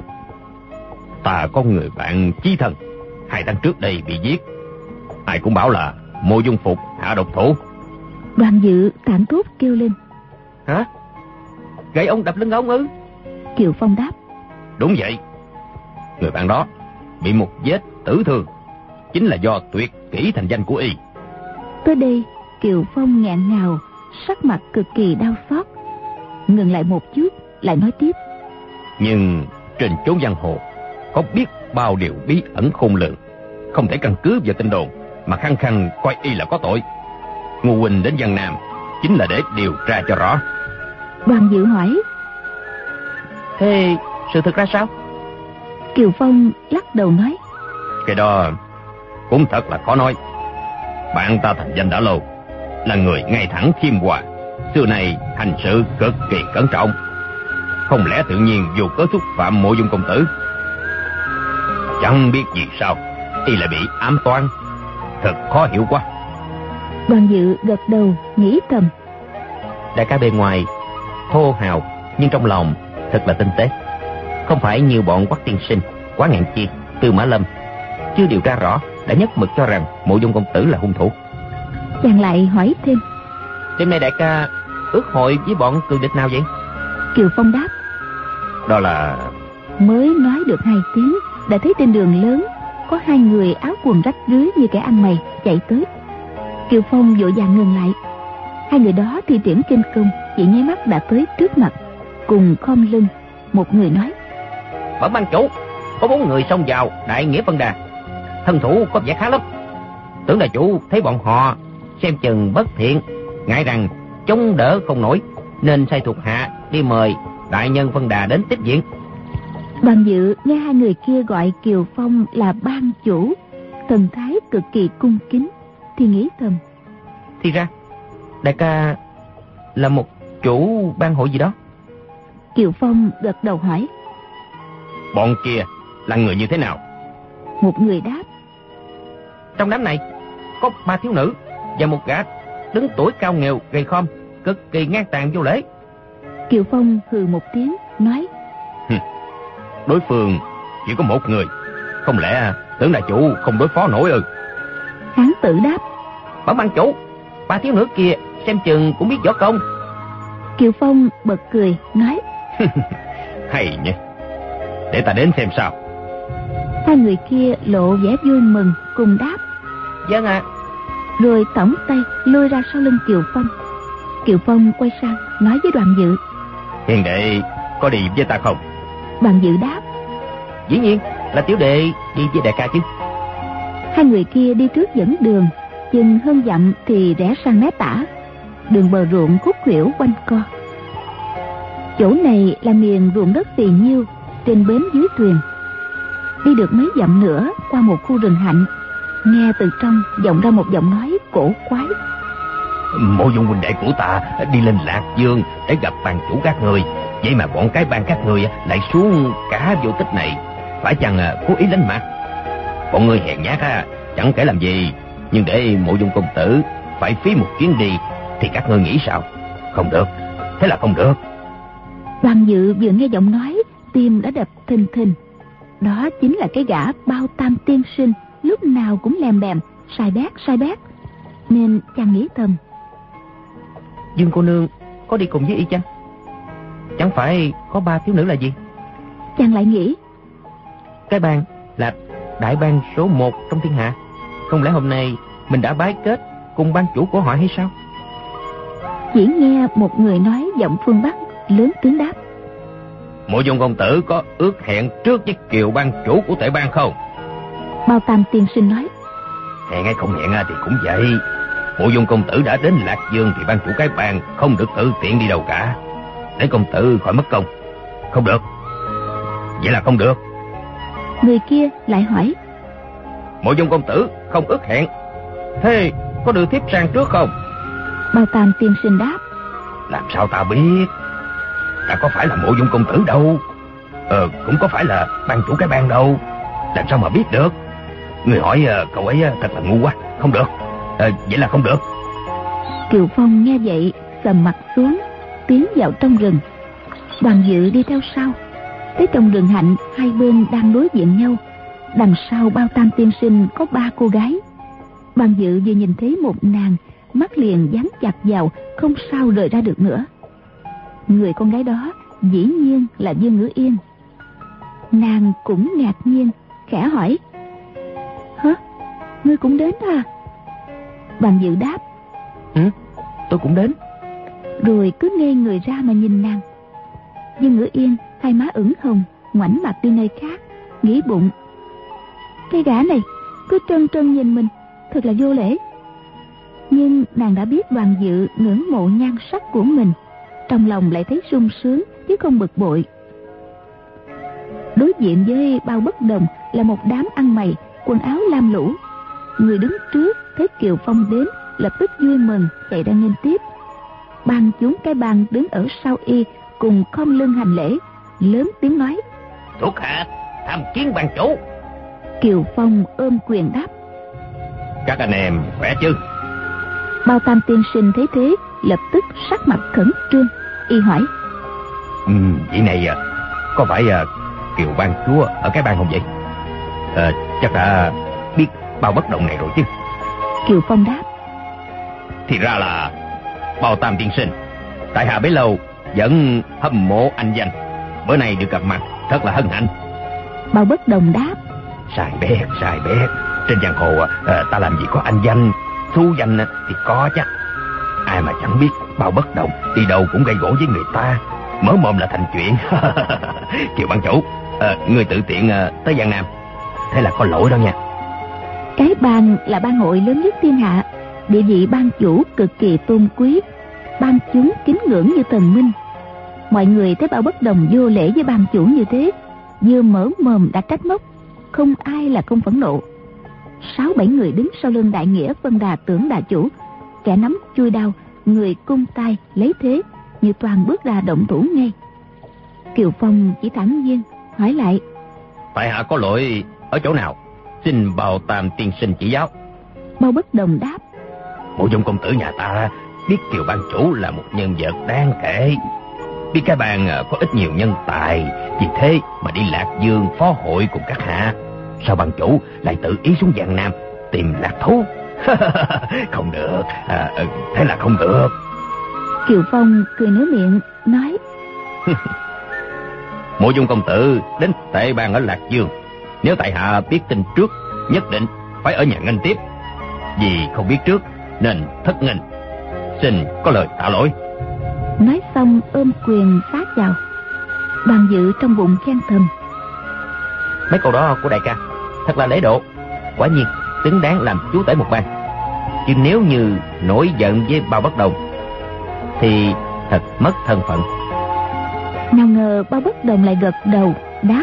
Ta có người bạn chí thân, 2 tháng trước đây bị giết. Ai cũng bảo là Mộ Dung Phục hạ độc thủ. Đoàn Dự thảng thốt kêu lên: Hả? Gậy ông đập lưng ông ư? Kiều Phong đáp: Đúng vậy. Người bạn đó bị một vết tử thương, chính là do tuyệt kỹ thành danh của y. Tới đây Kiều Phong nghẹn ngào, sắc mặt cực kỳ đau xót. Ngừng lại một chút, lại nói tiếp: Nhưng trên chốn giang hồ có biết bao điều bí ẩn khôn lường, không thể căn cứ vào tin đồn mà khăng khăng coi y là có tội. Ngô huynh đến Giang Nam chính là để điều tra cho rõ. Đoàn Dự hỏi: Thế sự thực ra sao? Kiều Phong lắc đầu nói: Cái đó cũng thật là khó nói. Bạn ta thành danh đã lâu, là người ngay thẳng khiêm hòa, xưa này hành sự cực kỳ cẩn trọng, không lẽ tự nhiên dù có xúc phạm Mộ Dung công tử. Chẳng biết vì sao y lại bị ám toán, thật khó hiểu quá. Đoàn Dự gật đầu nghĩ thầm: Đại ca bề ngoài thô hào, nhưng trong lòng thật là tinh tế, không phải như bọn Quách tiên sinh, Quá Ngạn Chi, Tư Mã Lâm chưa điều tra rõ đã nhất mực cho rằng Mộ Dung công tử là hung thủ. Chàng lại hỏi thêm: Đêm nay đại ca ước hội với bọn cường địch nào vậy? Kiều Phong đáp: Đó là... Mới nói được 2 tiếng đã thấy trên đường lớn có 2 người áo quần rách rưới như kẻ ăn mày chạy tới. Kiều Phong vội vàng ngừng lại. 2 người đó thi triển kinh công, chỉ nháy mắt đã tới trước mặt, cùng khom lưng. Một người nói: Bẩm ban chủ, có 4 người xông vào Đại Nghĩa Phân Đà, thân thủ có vẻ khá lắm. Tưởng đại chủ thấy bọn họ xem chừng bất thiện, ngại rằng chống đỡ không nổi, nên sai thuộc hạ đi mời đại nhân Phân Đà đến tiếp viện. Đoàn Dự nghe hai người kia gọi Kiều Phong là ban chủ, thần thái cực kỳ cung kính, thì nghĩ thầm: thì ra đại ca là một chủ ban hội gì đó. Kiều Phong gật đầu hỏi: Bọn kia là người như thế nào? Một người đáp: Trong đám này có 3 thiếu nữ và một gã đứng tuổi cao nghèo gầy khom, cực kỳ ngang tàn vô lễ. Kiều Phong hừ một tiếng nói: Đối phương chỉ có một người, không lẽ tưởng là chủ không đối phó nổi ư? Hán tử đáp: Bẩm ban chủ, 3 thiếu nữ kia xem chừng cũng biết võ công. Kiều Phong bật cười nói: Hay nhỉ, để ta đến xem sao. Hai người kia lộ vẻ vui mừng cùng đáp: Vâng ạ. Rồi tổng tay lôi ra sau lưng Kiều Phong. Kiều Phong quay sang nói với Đoàn Dự: Hiền đệ có đi với ta không? Đoàn Dự đáp: Dĩ nhiên là tiểu đệ đi với đại ca chứ. Hai người kia đi trước dẫn đường, chừng hơn dặm thì rẽ sang mé tả. Đường bờ ruộng khúc khuỷu quanh co. Chỗ này là miền ruộng đất phì nhiêu, trên bến dưới thuyền. Đi được mấy dặm nữa qua một khu rừng hạnh, nghe từ trong vọng ra một giọng nói cổ quái: Mộ Dung huynh đệ của ta đi lên Lạc Dương để gặp ban chủ các người, vậy mà bọn cái ban các người lại xuống cả vô tích này, phải chăng cố ý lánh mặt? Bọn người hèn nhát chẳng kể làm gì, nhưng để Mộ Dung công tử phải phí một chuyến đi thì các ngươi nghĩ sao? Không được, thế là không được. Đoàn Dự vừa nghe giọng nói, tim đã đập thình thình. Đó chính là cái gã Bao Tam tiên sinh, lúc nào cũng lèm bèm, sai bét. Nên chàng nghĩ thầm: Dương cô nương có đi cùng với y chăng? Chẳng phải có 3 thiếu nữ là gì? Chàng lại nghĩ: Cái bang là đại bang số 1 trong thiên hạ, không lẽ hôm nay mình đã bái kết cùng ban chủ của họ hay sao? Chỉ nghe một người nói giọng phương Bắc lớn tiếng đáp: Mộ Dung công tử có ước hẹn trước với Kiều ban chủ của Tệ bang không? Bao Tam tiên sinh nói: Hẹn hay không hẹn thì cũng vậy. Mộ Dung công tử đã đến Lạc Dương thì ban chủ cái bang không được tự tiện đi đâu cả, để công tử khỏi mất công. Không được, vậy là không được. Người kia lại hỏi: Mộ Dung công tử không ước hẹn, thế có đưa thiếp sang trước không? Bao Tam tiên sinh đáp: Làm sao ta biết? Ta có phải là Mộ Dung công tử đâu, cũng có phải là ban chủ cái bang đâu, làm sao mà biết được? Người hỏi cậu ấy thật là ngu quá. Không được, vậy là không được. Kiều Phong nghe vậy sầm mặt xuống, tiến vào trong rừng. Đoàn Dự đi theo sau. Tới trong rừng hạnh, hai bên đang đối diện nhau. Đằng sau Bao Tam tiên sinh có 3 cô gái. Đoàn Dự vừa nhìn thấy một nàng, mắt liền dán chặt vào, không sao rời ra được nữa. Người con gái đó dĩ nhiên là Dương Ngữ Yên. Nàng cũng ngạc nhiên, khẽ hỏi: Hả? Ngươi cũng đến à? Đoàn Dự đáp: Tôi cũng đến. Rồi cứ ngây người ra mà nhìn nàng. Dương Ngữ Yên hai má ửng hồng, ngoảnh mặt đi nơi khác, nghĩ bụng: cái gã này cứ trân trân nhìn mình, thật là vô lễ. Nhưng nàng đã biết Đoàn Dự ngưỡng mộ nhan sắc của mình, trong lòng lại thấy sung sướng chứ không bực bội. Đối diện với Bao Bất Đồng là một đám ăn mày, quần áo lam lũ. Người đứng trước thấy Kiều Phong đến, lập tức vui mừng chạy ra nghênh tiếp. Ban chúng cái bang đứng ở sau y cùng khom lưng hành lễ, lớn tiếng nói: Thuộc hạ tham kiến ban chủ. Kiều Phong ôm quyền đáp: Các anh em khỏe chứ? Bao Tam tiên sinh thấy thế, lập tức sắc mặt khẩn trương, y hỏi: Vị này có phải Kiều ban chúa ở cái bang không vậy? Chắc đã biết Bao Bất Động này rồi chứ? Kiều Phong đáp: Thì ra là Bao Tam tiên sinh. Tại hạ bấy lâu vẫn hâm mộ anh danh, bữa nay được gặp mặt thật là hân hạnh. Bao Bất Đồng đáp: Sai bét. Trên giang hồ ta làm gì có anh danh, thú danh thì có chắc. Ai mà chẳng biết Bao Bất Đồng đi đâu cũng gây gỗ với người ta, mở mồm là thành chuyện. Kiều ban chủ, người tự tiện tới Giang Nam, thế là có lỗi đó nha. Cái bang là bang hội lớn nhất thiên hạ, địa vị ban chủ cực kỳ tôn quý, ban chúng kính ngưỡng như thần minh. Mọi người thấy Bao Bất Đồng vô lễ với ban chủ như thế, vừa mở mồm đã trách móc, không ai là không phẫn nộ. 6-7 người đứng sau lưng Đại Nghĩa Vân Đà Tưởng Đà Chủ, kẻ nắm chui đao, người cung tay lấy thế, như toàn bước ra động thủ ngay. Kiều Phong chỉ thản nhiên hỏi lại: tại hạ có lỗi ở chỗ nào, xin Bao Tam tiên sinh chỉ giáo. Bao Bất Đồng đáp: Mộ Dung công tử nhà ta biết Kiều ban chủ là một nhân vật đáng kể, biết cái bang có ít nhiều nhân tài, vì thế mà đi Lạc Dương phó hội cùng các hạ. Sao ban chủ lại tự ý xuống Giang Nam tìm lạc thú? Không được, thế là không được. Kiều Phong cười nới miệng nói: Mộ Dung công tử đến Tệ Bang ở Lạc Dương, nếu tại hạ biết tin trước, nhất định phải ở nhà nghênh tiếp. Vì không biết trước nên thất nghênh, xin có lời tạ lỗi. Nói xong ôm quyền sát vào. Đoàn Dự trong bụng khen thầm: Mấy câu đó của đại ca thật là lễ độ, quả nhiên xứng đáng làm chúa tể một bang. Chứ nếu như nổi giận với Bao Bất Đồng thì thật mất thân phận. Nào ngờ Bao Bất Đồng lại gật đầu đáp: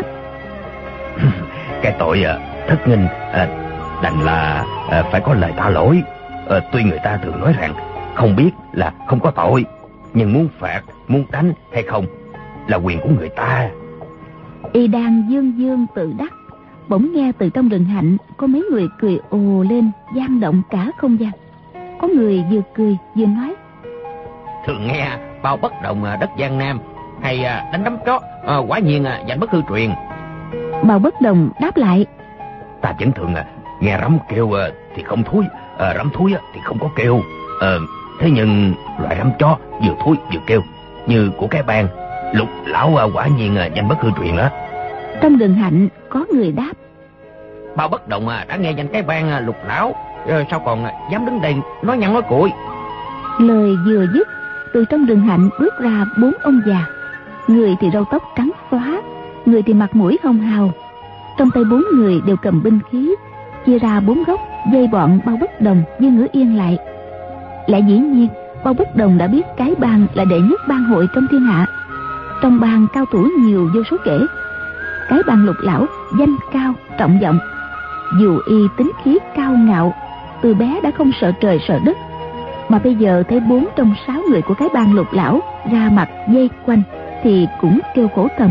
Cái tội thất nghênh đành là phải có lời tạ lỗi. Tuy người ta thường nói rằng không biết là không có tội, nhưng muốn phạt, muốn đánh hay không là quyền của người ta. Y đang dương dương tự đắc, bỗng nghe từ trong rừng hạnh có mấy người cười ồ lên, vang động cả không gian. Có người vừa cười vừa nói: Thường nghe Bao Bất Đồng đất Giang Nam hay đánh đấm chó, quả nhiên danh bất hư truyền. Bao Bất Đồng đáp lại: Ta vẫn thường nghe rắm kêu thì không thúi, rắm thúi thì không có kêu. Thế nhưng loại rắm chó vừa thúi vừa kêu như của cái bang Lục lão quả nhiên danh bất hư truyền đó. Trong rừng hạnh có người đáp: Bao Bất Đồng đã nghe danh cái bang Lục lão, sao còn dám đứng đây nói nhăng nói cuội. Lời vừa dứt, từ trong rừng hạnh bước ra 4 ông già. Người thì râu tóc trắng xóa, người thì mặt mũi hồng hào. Trong tay 4 người đều cầm binh khí, chia ra 4 góc dây bọn Bao Bất Đồng như Ngữ Yên lại. Lẽ dĩ nhiên Bao Bất Đồng đã biết cái bang là đệ nhất bang hội trong thiên hạ. Trong bang cao thủ nhiều vô số kể. Cái bang Lục lão danh cao trọng vọng, dù y tính khí cao ngạo, từ bé đã không sợ trời sợ đất, mà bây giờ thấy 4 trong 6 người của cái bang Lục lão ra mặt dây quanh thì cũng kêu khổ thầm: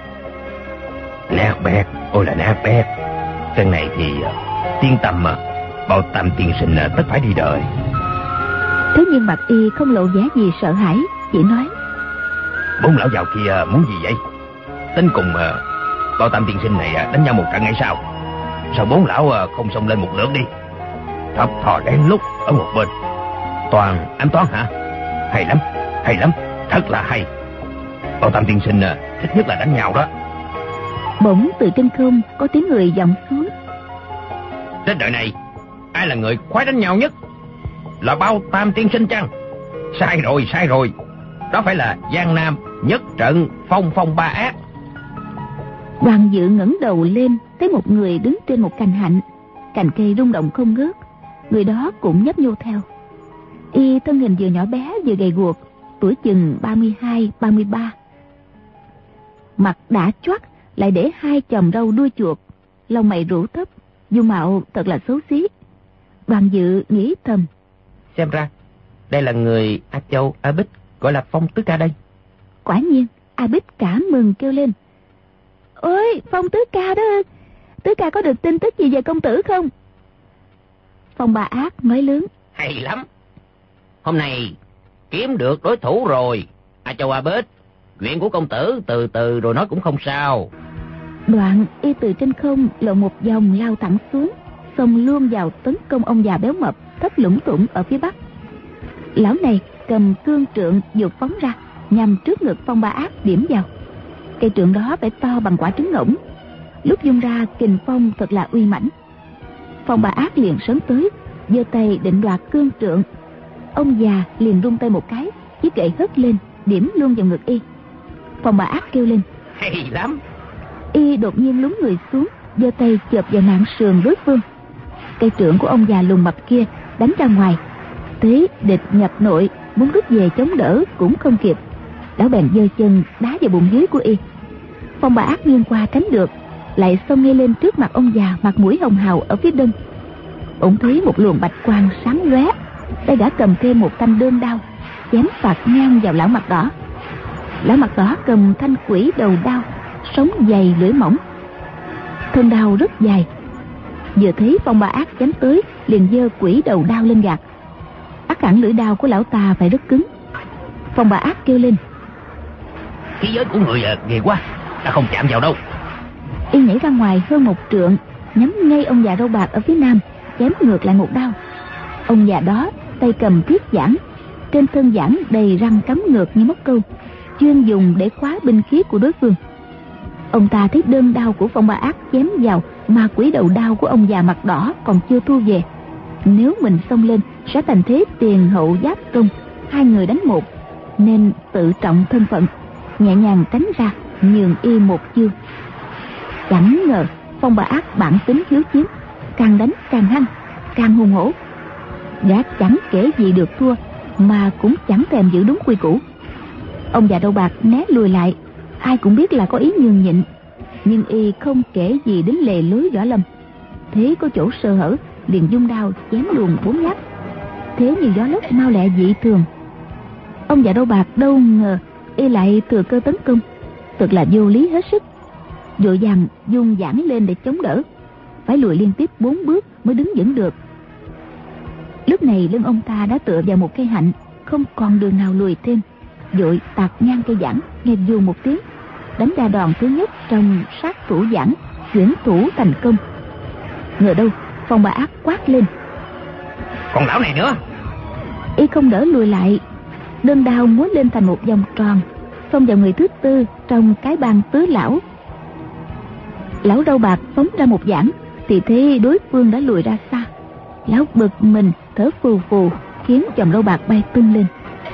Nát bét, ôi là nát bét. Lần này thì tiên tâm Bao Tam tiên sinh tất phải đi đời. Thế nhưng mặt y không lộ vẻ gì sợ hãi, chỉ nói: 4 lão giàu kia muốn gì vậy? Tính cùng Bao Tam tiên sinh này đánh nhau một trận ngay sao? Sao 4 lão không xông lên một lượt đi? Thập thò lén lút ở một bên, toàn ám toán hả? Hay lắm, thật là hay. Bao Tam tiên sinh thích nhất là đánh nhau đó. Bỗng từ trên không có tiếng người vọng xuống: Trên đời này ai là người khoái đánh nhau nhất? Là Bao Tam tiên sinh chăng? Sai rồi, đó phải là Giang Nam nhất trận Phong Ba Ác. Đoàn Dự ngẩng đầu lên, thấy một người đứng trên một cành hạnh, cành cây rung động không ngớt. Người đó cũng nhấp nhô theo. Y thân hình vừa nhỏ bé vừa gầy guộc, tuổi chừng 32-33. Mặt đã choắt, lại để 2 chòm râu đuôi chuột, lông mày rũ thấp, dung mạo thật là xấu xí. Đoàn Dự nghĩ thầm: Xem ra đây là người A Châu A Bích gọi là Phong tứ ca đây. Quả nhiên A Bích cả mừng kêu lên: Ôi Phong tứ ca đó, tứ ca có được tin tức gì về công tử không? Phong Ba Ác nói lớn: Hay lắm, hôm nay kiếm được đối thủ rồi. A Châu A Bích, chuyện của công tử từ từ rồi nói cũng không sao. Đoạn y từ trên không lộn một vòng lao thẳng xuống, xông luôn vào tấn công ông già béo mập thấp lủng thủng ở phía bắc. Lão này cầm cương trượng vụt phóng ra, nhằm trước ngực Phong Ba Ác điểm vào. Cây trượng đó phải to bằng quả trứng ngỗng, lúc vung ra kình phong thật là uy mãnh. Phong Ba Ác liền sớm tới, giơ tay định đoạt cương trượng. Ông già liền rung tay một cái, chiếc gậy hất lên điểm luôn vào ngực y. Phong Ba Ác kêu lên: Hay lắm. Y đột nhiên lún người xuống, giơ tay chộp vào nạng sườn đối phương. Cây trượng của ông già lùn mập kia đánh ra ngoài, thế địch nhập nội, muốn rút về chống đỡ cũng không kịp. Lão bèn giơ chân đá vào bụng dưới của y. Phong Bà Ác nghiêng qua tránh được, lại xông ngay lên trước mặt ông già mặt mũi hồng hào ở phía đông. Ông thấy một luồng bạch quang sáng lóe, tay gã cầm thêm một thanh đơn đao, chém phạt ngang vào lão mặt đỏ. Lão mặt đỏ cầm thanh quỷ đầu đao, sống dày lưỡi mỏng, thân đao rất dài. Vừa thấy Phong Bà Ác chém tới, liền giơ quỷ đầu đao lên gạt. Ắt hẳn lưỡi đao của lão ta phải rất cứng. Phong Bà Ác kêu lên: khí giới của người ghê quá, ta không chạm vào đâu. Y nhảy ra ngoài hơn một trượng, nhắm ngay ông già râu bạc ở phía nam, chém ngược lại một đao. Ông già đó tay cầm thiết giảng, trên thân giảng đầy răng cắm ngược như móc câu, chuyên dùng để khóa binh khí của đối phương. Ông ta thấy đơn đao của Phong Bà Ác chém vào, mà quỷ đầu đao của ông già mặt đỏ còn chưa thu về. Nếu mình xông lên sẽ thành thế tiền hậu giáp công, hai người đánh một, nên tự trọng thân phận, nhẹ nhàng tránh ra, nhường y một chiêu. Chẳng ngờ Phong Bà Ác bản tính hiếu chiến, càng đánh càng hăng, càng hùng hổ. Gã chẳng kể gì được thua, mà cũng chẳng thèm giữ đúng quy củ. Ông già râu bạc né lùi lại, ai cũng biết là có ý nhường nhịn, nhưng y không kể gì đến lề lối võ lâm. Thế có chỗ sơ hở, liền dung đao chém luồn 4 nhát. Thế như gió lốc mau lẹ dị thường. Ông già râu bạc đâu ngờ y lại thừa cơ tấn công, thật là vô lý hết sức. Vội vàng dung giảng lên để chống đỡ, phải lùi liên tiếp 4 bước mới đứng vững được. Lúc này lưng ông ta đã tựa vào một cây hạnh, không còn đường nào lùi thêm. Vội tạt ngang cây giảng, nghe vù một tiếng, đánh ra đòn thứ nhất trong sát thủ giảng, chuyển thủ thành công. Ngờ đâu Phong Bà Ác quát lên: còn lão này nữa! Y không đỡ lùi lại, đơn đao múa lên thành một vòng tròn, xông vào người thứ tư trong cái bàn tứ lão. Lão râu bạc phóng ra một giảng, thì thấy đối phương đã lùi ra xa. Lão bực mình thở phù phù, khiến chòm râu bạc bay tung lên.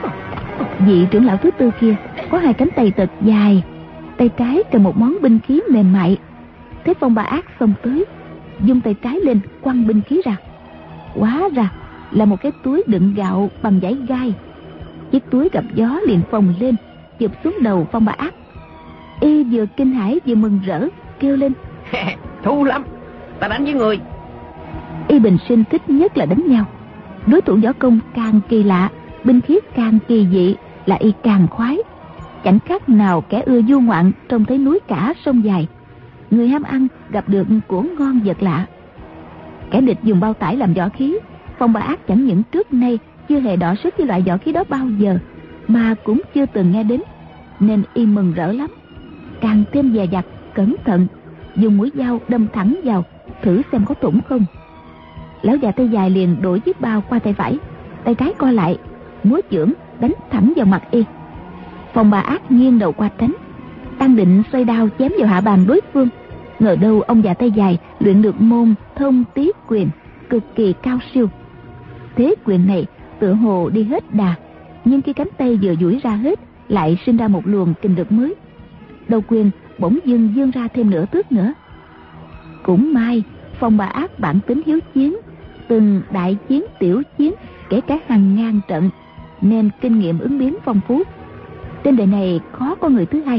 Vị trưởng lão thứ tư kia có hai cánh tay thật dài, tay trái cầm một món binh khí mềm mại. Thấy Phong Bà Ác xông tới, dung tay trái lên quăng binh khí ra. Hóa ra là một cái túi đựng gạo bằng vải gai. Chiếc túi gặp gió liền phồng lên, chụp xuống đầu Phong Bà Ác. Y vừa kinh hãi vừa mừng rỡ, kêu lên: thú lắm, ta đánh với người. Y bình sinh thích nhất là đánh nhau. Đối thủ võ công càng kỳ lạ, binh khí càng kỳ dị là y càng khoái. Chẳng khác nào kẻ ưa du ngoạn trông thấy núi cả sông dài, người ham ăn gặp được của ngon vật lạ. Kẻ địch dùng bao tải làm võ khí, Phong Bà Ác chẳng những trước nay chưa hề đọ sức với loại võ khí đó bao giờ, mà cũng chưa từng nghe đến, nên y mừng rỡ lắm. Càng thêm dè dặt cẩn thận, dùng mũi dao đâm thẳng vào, thử xem có thủng không. Lão già tay dài liền đổi chiếc bao qua tay phải, tay trái co lại, múa chưởng đánh thẳng vào mặt y. Phong Bà Ác nghiêng đầu qua tránh, đang định xoay đao chém vào hạ bàn đối phương, ngờ đâu ông già tay dài luyện được môn thông tí quyền cực kỳ cao siêu. Thế quyền này tựa hồ đi hết đà, nhưng khi cánh tay vừa duỗi ra hết, lại sinh ra một luồng kình lực mới. Đầu quyền bỗng dưng vươn ra thêm nửa thước nữa. Cũng may Phong Bà Ác bản tính hiếu chiến, từng đại chiến tiểu chiến, kể cả hàng ngàn trận, nên kinh nghiệm ứng biến phong phú. Trên đời này khó có người thứ hai.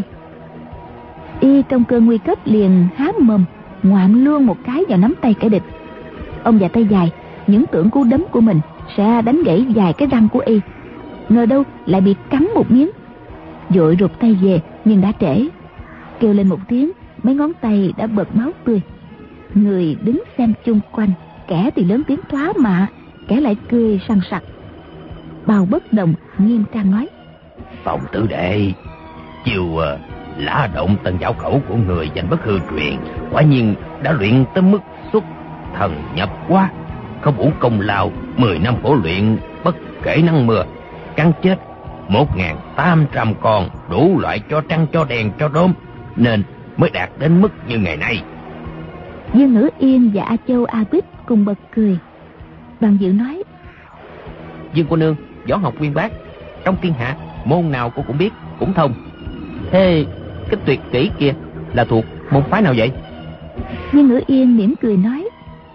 Y trong cơn nguy cấp liền há mồm ngoạm luôn một cái vào nắm tay kẻ địch. Ông già tay dài những tưởng cú đấm của mình sẽ đánh gãy vài cái răng của y, ngờ đâu lại bị cắn một miếng. Vội rụt tay về, nhưng đã trễ. Kêu lên một tiếng, mấy ngón tay đã bật máu tươi. Người đứng xem chung quanh, kẻ thì lớn tiếng thoá mạ, kẻ lại cười sằng sặc. Bao Bất Đồng nghiêm trang nói: Phong tử đệ, chiều lã động tần giáo khẩu của người danh bất hư truyền, quả nhiên đã luyện tới mức xuất thần nhập hóa, không uổng công lao 10 năm khổ luyện, bất kể nắng mưa, cắn chết 1.800 con đủ loại cho trăng cho đèn cho đốm, nên mới đạt đến mức như ngày nay. Dương Ngữ Yên và A Châu A Bích cùng bật cười. Đoàn Dự nói: Dương cô nương võ học uyên bác, trong thiên hạ môn nào cô cũng biết, cũng thông. Thế cái tuyệt kỹ kia là thuộc môn phái nào vậy? Dương Ngữ Yên mỉm cười nói: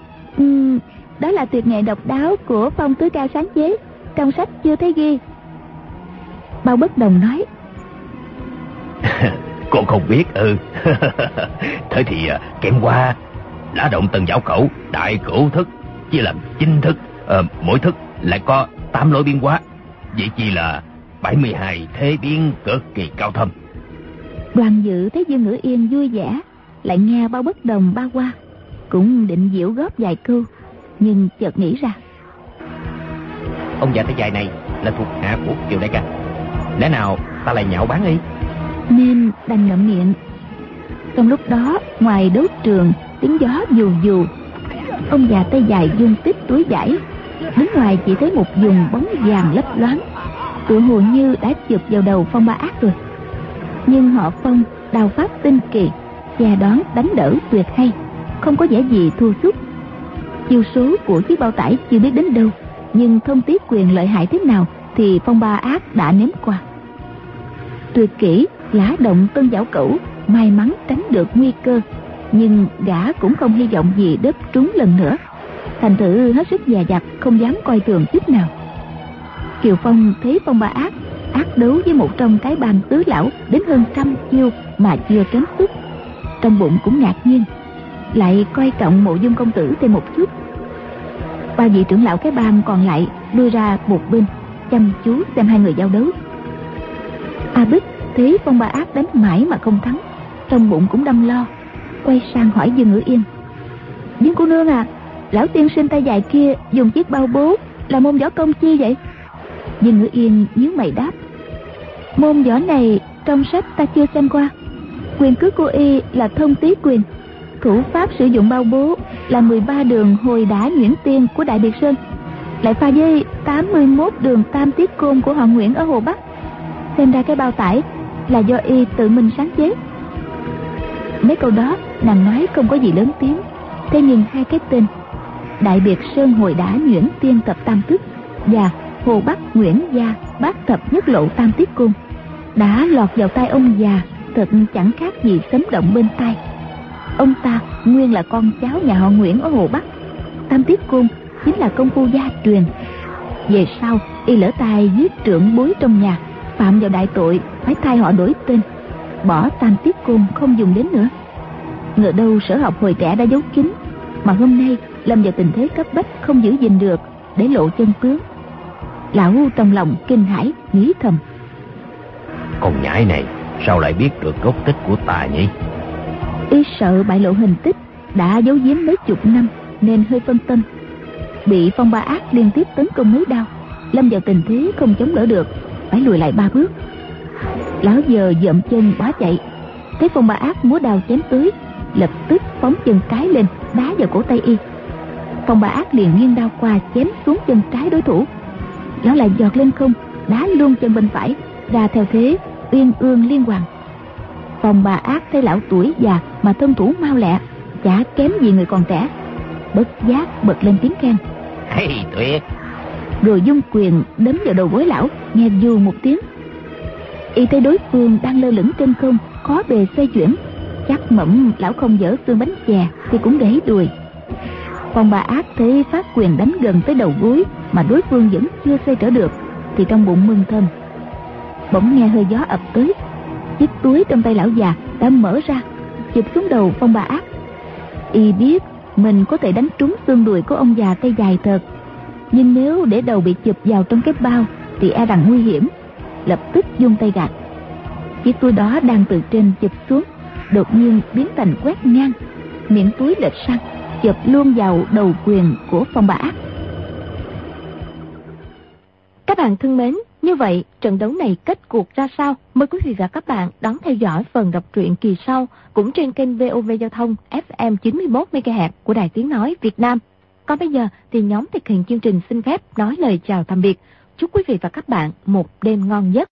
đó là tuyệt nghệ độc đáo của Phong Tứ Ca sáng chế, trong sách chưa thấy ghi. Bao Bất Đồng nói: Con không biết. Thế thì kèm qua lá động Tân Giảo Cẩu, Đại Cửu thức chia làm 9 thức, mỗi thức lại có 8 lối biến hóa, vậy chi là 72 thế biến cực kỳ cao thâm. Đoàn Dự thấy Dương Ngữ Yên vui vẻ, lại nghe Bao Bất Đồng ba qua, cũng định giễu góp vài câu, nhưng chợt nghĩ ra. Ông già tay dài này là thuộc hạ của Kiều đại ca, lẽ nào ta lại nhạo báng y? Nên đành ngậm miệng. Trong lúc đó, ngoài đấu trường tiếng gió dù dù, ông già tay dài dung tích túi vải, đứng ngoài chỉ thấy một vùng bóng vàng lấp loáng, tựa hồ như đã chụp vào đầu Phong Ba Ác rồi. Nhưng họ Phong đao pháp tinh kỳ, che đón đánh đỡ tuyệt hay, không có vẻ gì thua sút. Chiêu số của chiếc bao tải chưa biết đến đâu, nhưng thông tí quyền lợi hại thế nào thì Phong Ba Ác đã nếm qua. Tuyệt kỹ lá động Tân Giảo Cẩu may mắn tránh được nguy cơ, nhưng gã cũng không hy vọng gì đớp trúng lần nữa, thành thử hết sức dè dặt, không dám coi thường chút nào. Kiều Phong thấy Phong Ba Ác ác đấu với một trong cái bang tứ lão đến hơn 100 chiêu mà chưa kém sức, trong bụng cũng ngạc nhiên, lại coi trọng Mộ Dung công tử thêm một chút. Ba vị trưởng lão cái bang còn lại đưa ra một bên, chăm chú xem hai người giao đấu. A Bích thấy Phong Ba Ác đánh mãi mà không thắng, trong bụng cũng đâm lo, quay sang hỏi Dương Ngữ Yên: Dương cô nương à, lão tiên sinh tay dài kia dùng chiếc bao bố là môn võ công chi vậy? Dương Ngữ Yên nhíu mày đáp: Môn võ này trong sách ta chưa xem qua. Quyền cước của y là thông tí quyền, thủ pháp sử dụng bao bố là 13 đường hồi đả nhuyễn tiên của Đại Biệt Sơn, lại pha với 81 đường tam tiết côn của họ Nguyễn ở Hồ Bắc. Xem ra cái bao tải là do y tự mình sáng chế. Mấy câu đó nàng nói không có gì lớn tiếng, thế nhưng hai cái tên Đại Biệt Sơn hồi đả nhuyễn tiên tập tam thức và Hồ Bắc Nguyễn Gia bát thập nhất lộ tam tiết côn đã lọt vào tai ông già, thật chẳng khác gì sấm động bên tai. Ông ta nguyên là con cháu nhà họ Nguyễn ở Hồ Bắc, tam tiết côn chính là công phu gia truyền. Về sau y lỡ tay giết trưởng bối trong nhà, phạm vào đại tội, phải thay họ đổi tên, bỏ tam tiết côn không dùng đến nữa. Ngờ đâu sở học hồi trẻ đã giấu kín, mà hôm nay lâm vào tình thế cấp bách không giữ gìn được, để lộ chân tướng. Lão trong lòng kinh hãi, nghĩ thầm: Con nhãi này sao lại biết được gốc tích của ta nhỉ? Y sợ bại lộ hình tích, đã giấu giếm mấy chục năm nên hơi phân tâm. Bị Phong Ba Ác liên tiếp tấn công mấy đao, lâm vào tình thế không chống đỡ được, phải lùi lại 3 bước. Lão giờ dậm chân bỏ chạy, thấy Phong Ba Ác múa đao chém tới, lập tức phóng chân trái lên đá vào cổ tay y. Phong Ba Ác liền nghiêng đao qua chém xuống chân trái đối thủ. Lão lại giọt lên không, đá luôn chân bên phải, ra theo thế uyên ương liên hoàn. Phong Ba Ác thấy lão tuổi già mà thân thủ mau lẹ, chả kém gì người còn trẻ, bất giác bật lên tiếng khen: Hay tuyệt! Rồi dung quyền đấm vào đầu gối lão, nghe vù một tiếng. Y thấy đối phương đang lơ lửng trên không, khó bề xoay chuyển, chắc mẩm lão không dở xương bánh chè thì cũng gãy đùi. Phong Ba Ác thấy phát quyền đánh gần tới đầu gối mà đối phương vẫn chưa xoay trở được, thì trong bụng mừng thầm. Bỗng nghe hơi gió ập tới, chiếc túi trong tay lão già đã mở ra, chụp xuống đầu Phong Ba Ác. Y biết mình có thể đánh trúng xương đùi của ông già tay dài thật, nhưng nếu để đầu bị chụp vào trong cái bao thì e rằng nguy hiểm, lập tức vung tay gạt. Chiếc túi đó đang từ trên chụp xuống, đột nhiên biến thành quét ngang, miệng túi lệch sang, chụp luôn vào đầu quyền của Phong Ba Ác. Các bạn thân mến, như vậy trận đấu này kết cuộc ra sao? Mời quý vị và các bạn đón theo dõi phần đọc truyện kỳ sau cũng trên kênh VOV Giao thông FM 91 MHz của Đài Tiếng nói Việt Nam. Còn bây giờ thì nhóm thực hiện chương trình xin phép nói lời chào tạm biệt. Chúc quý vị và các bạn một đêm ngon giấc.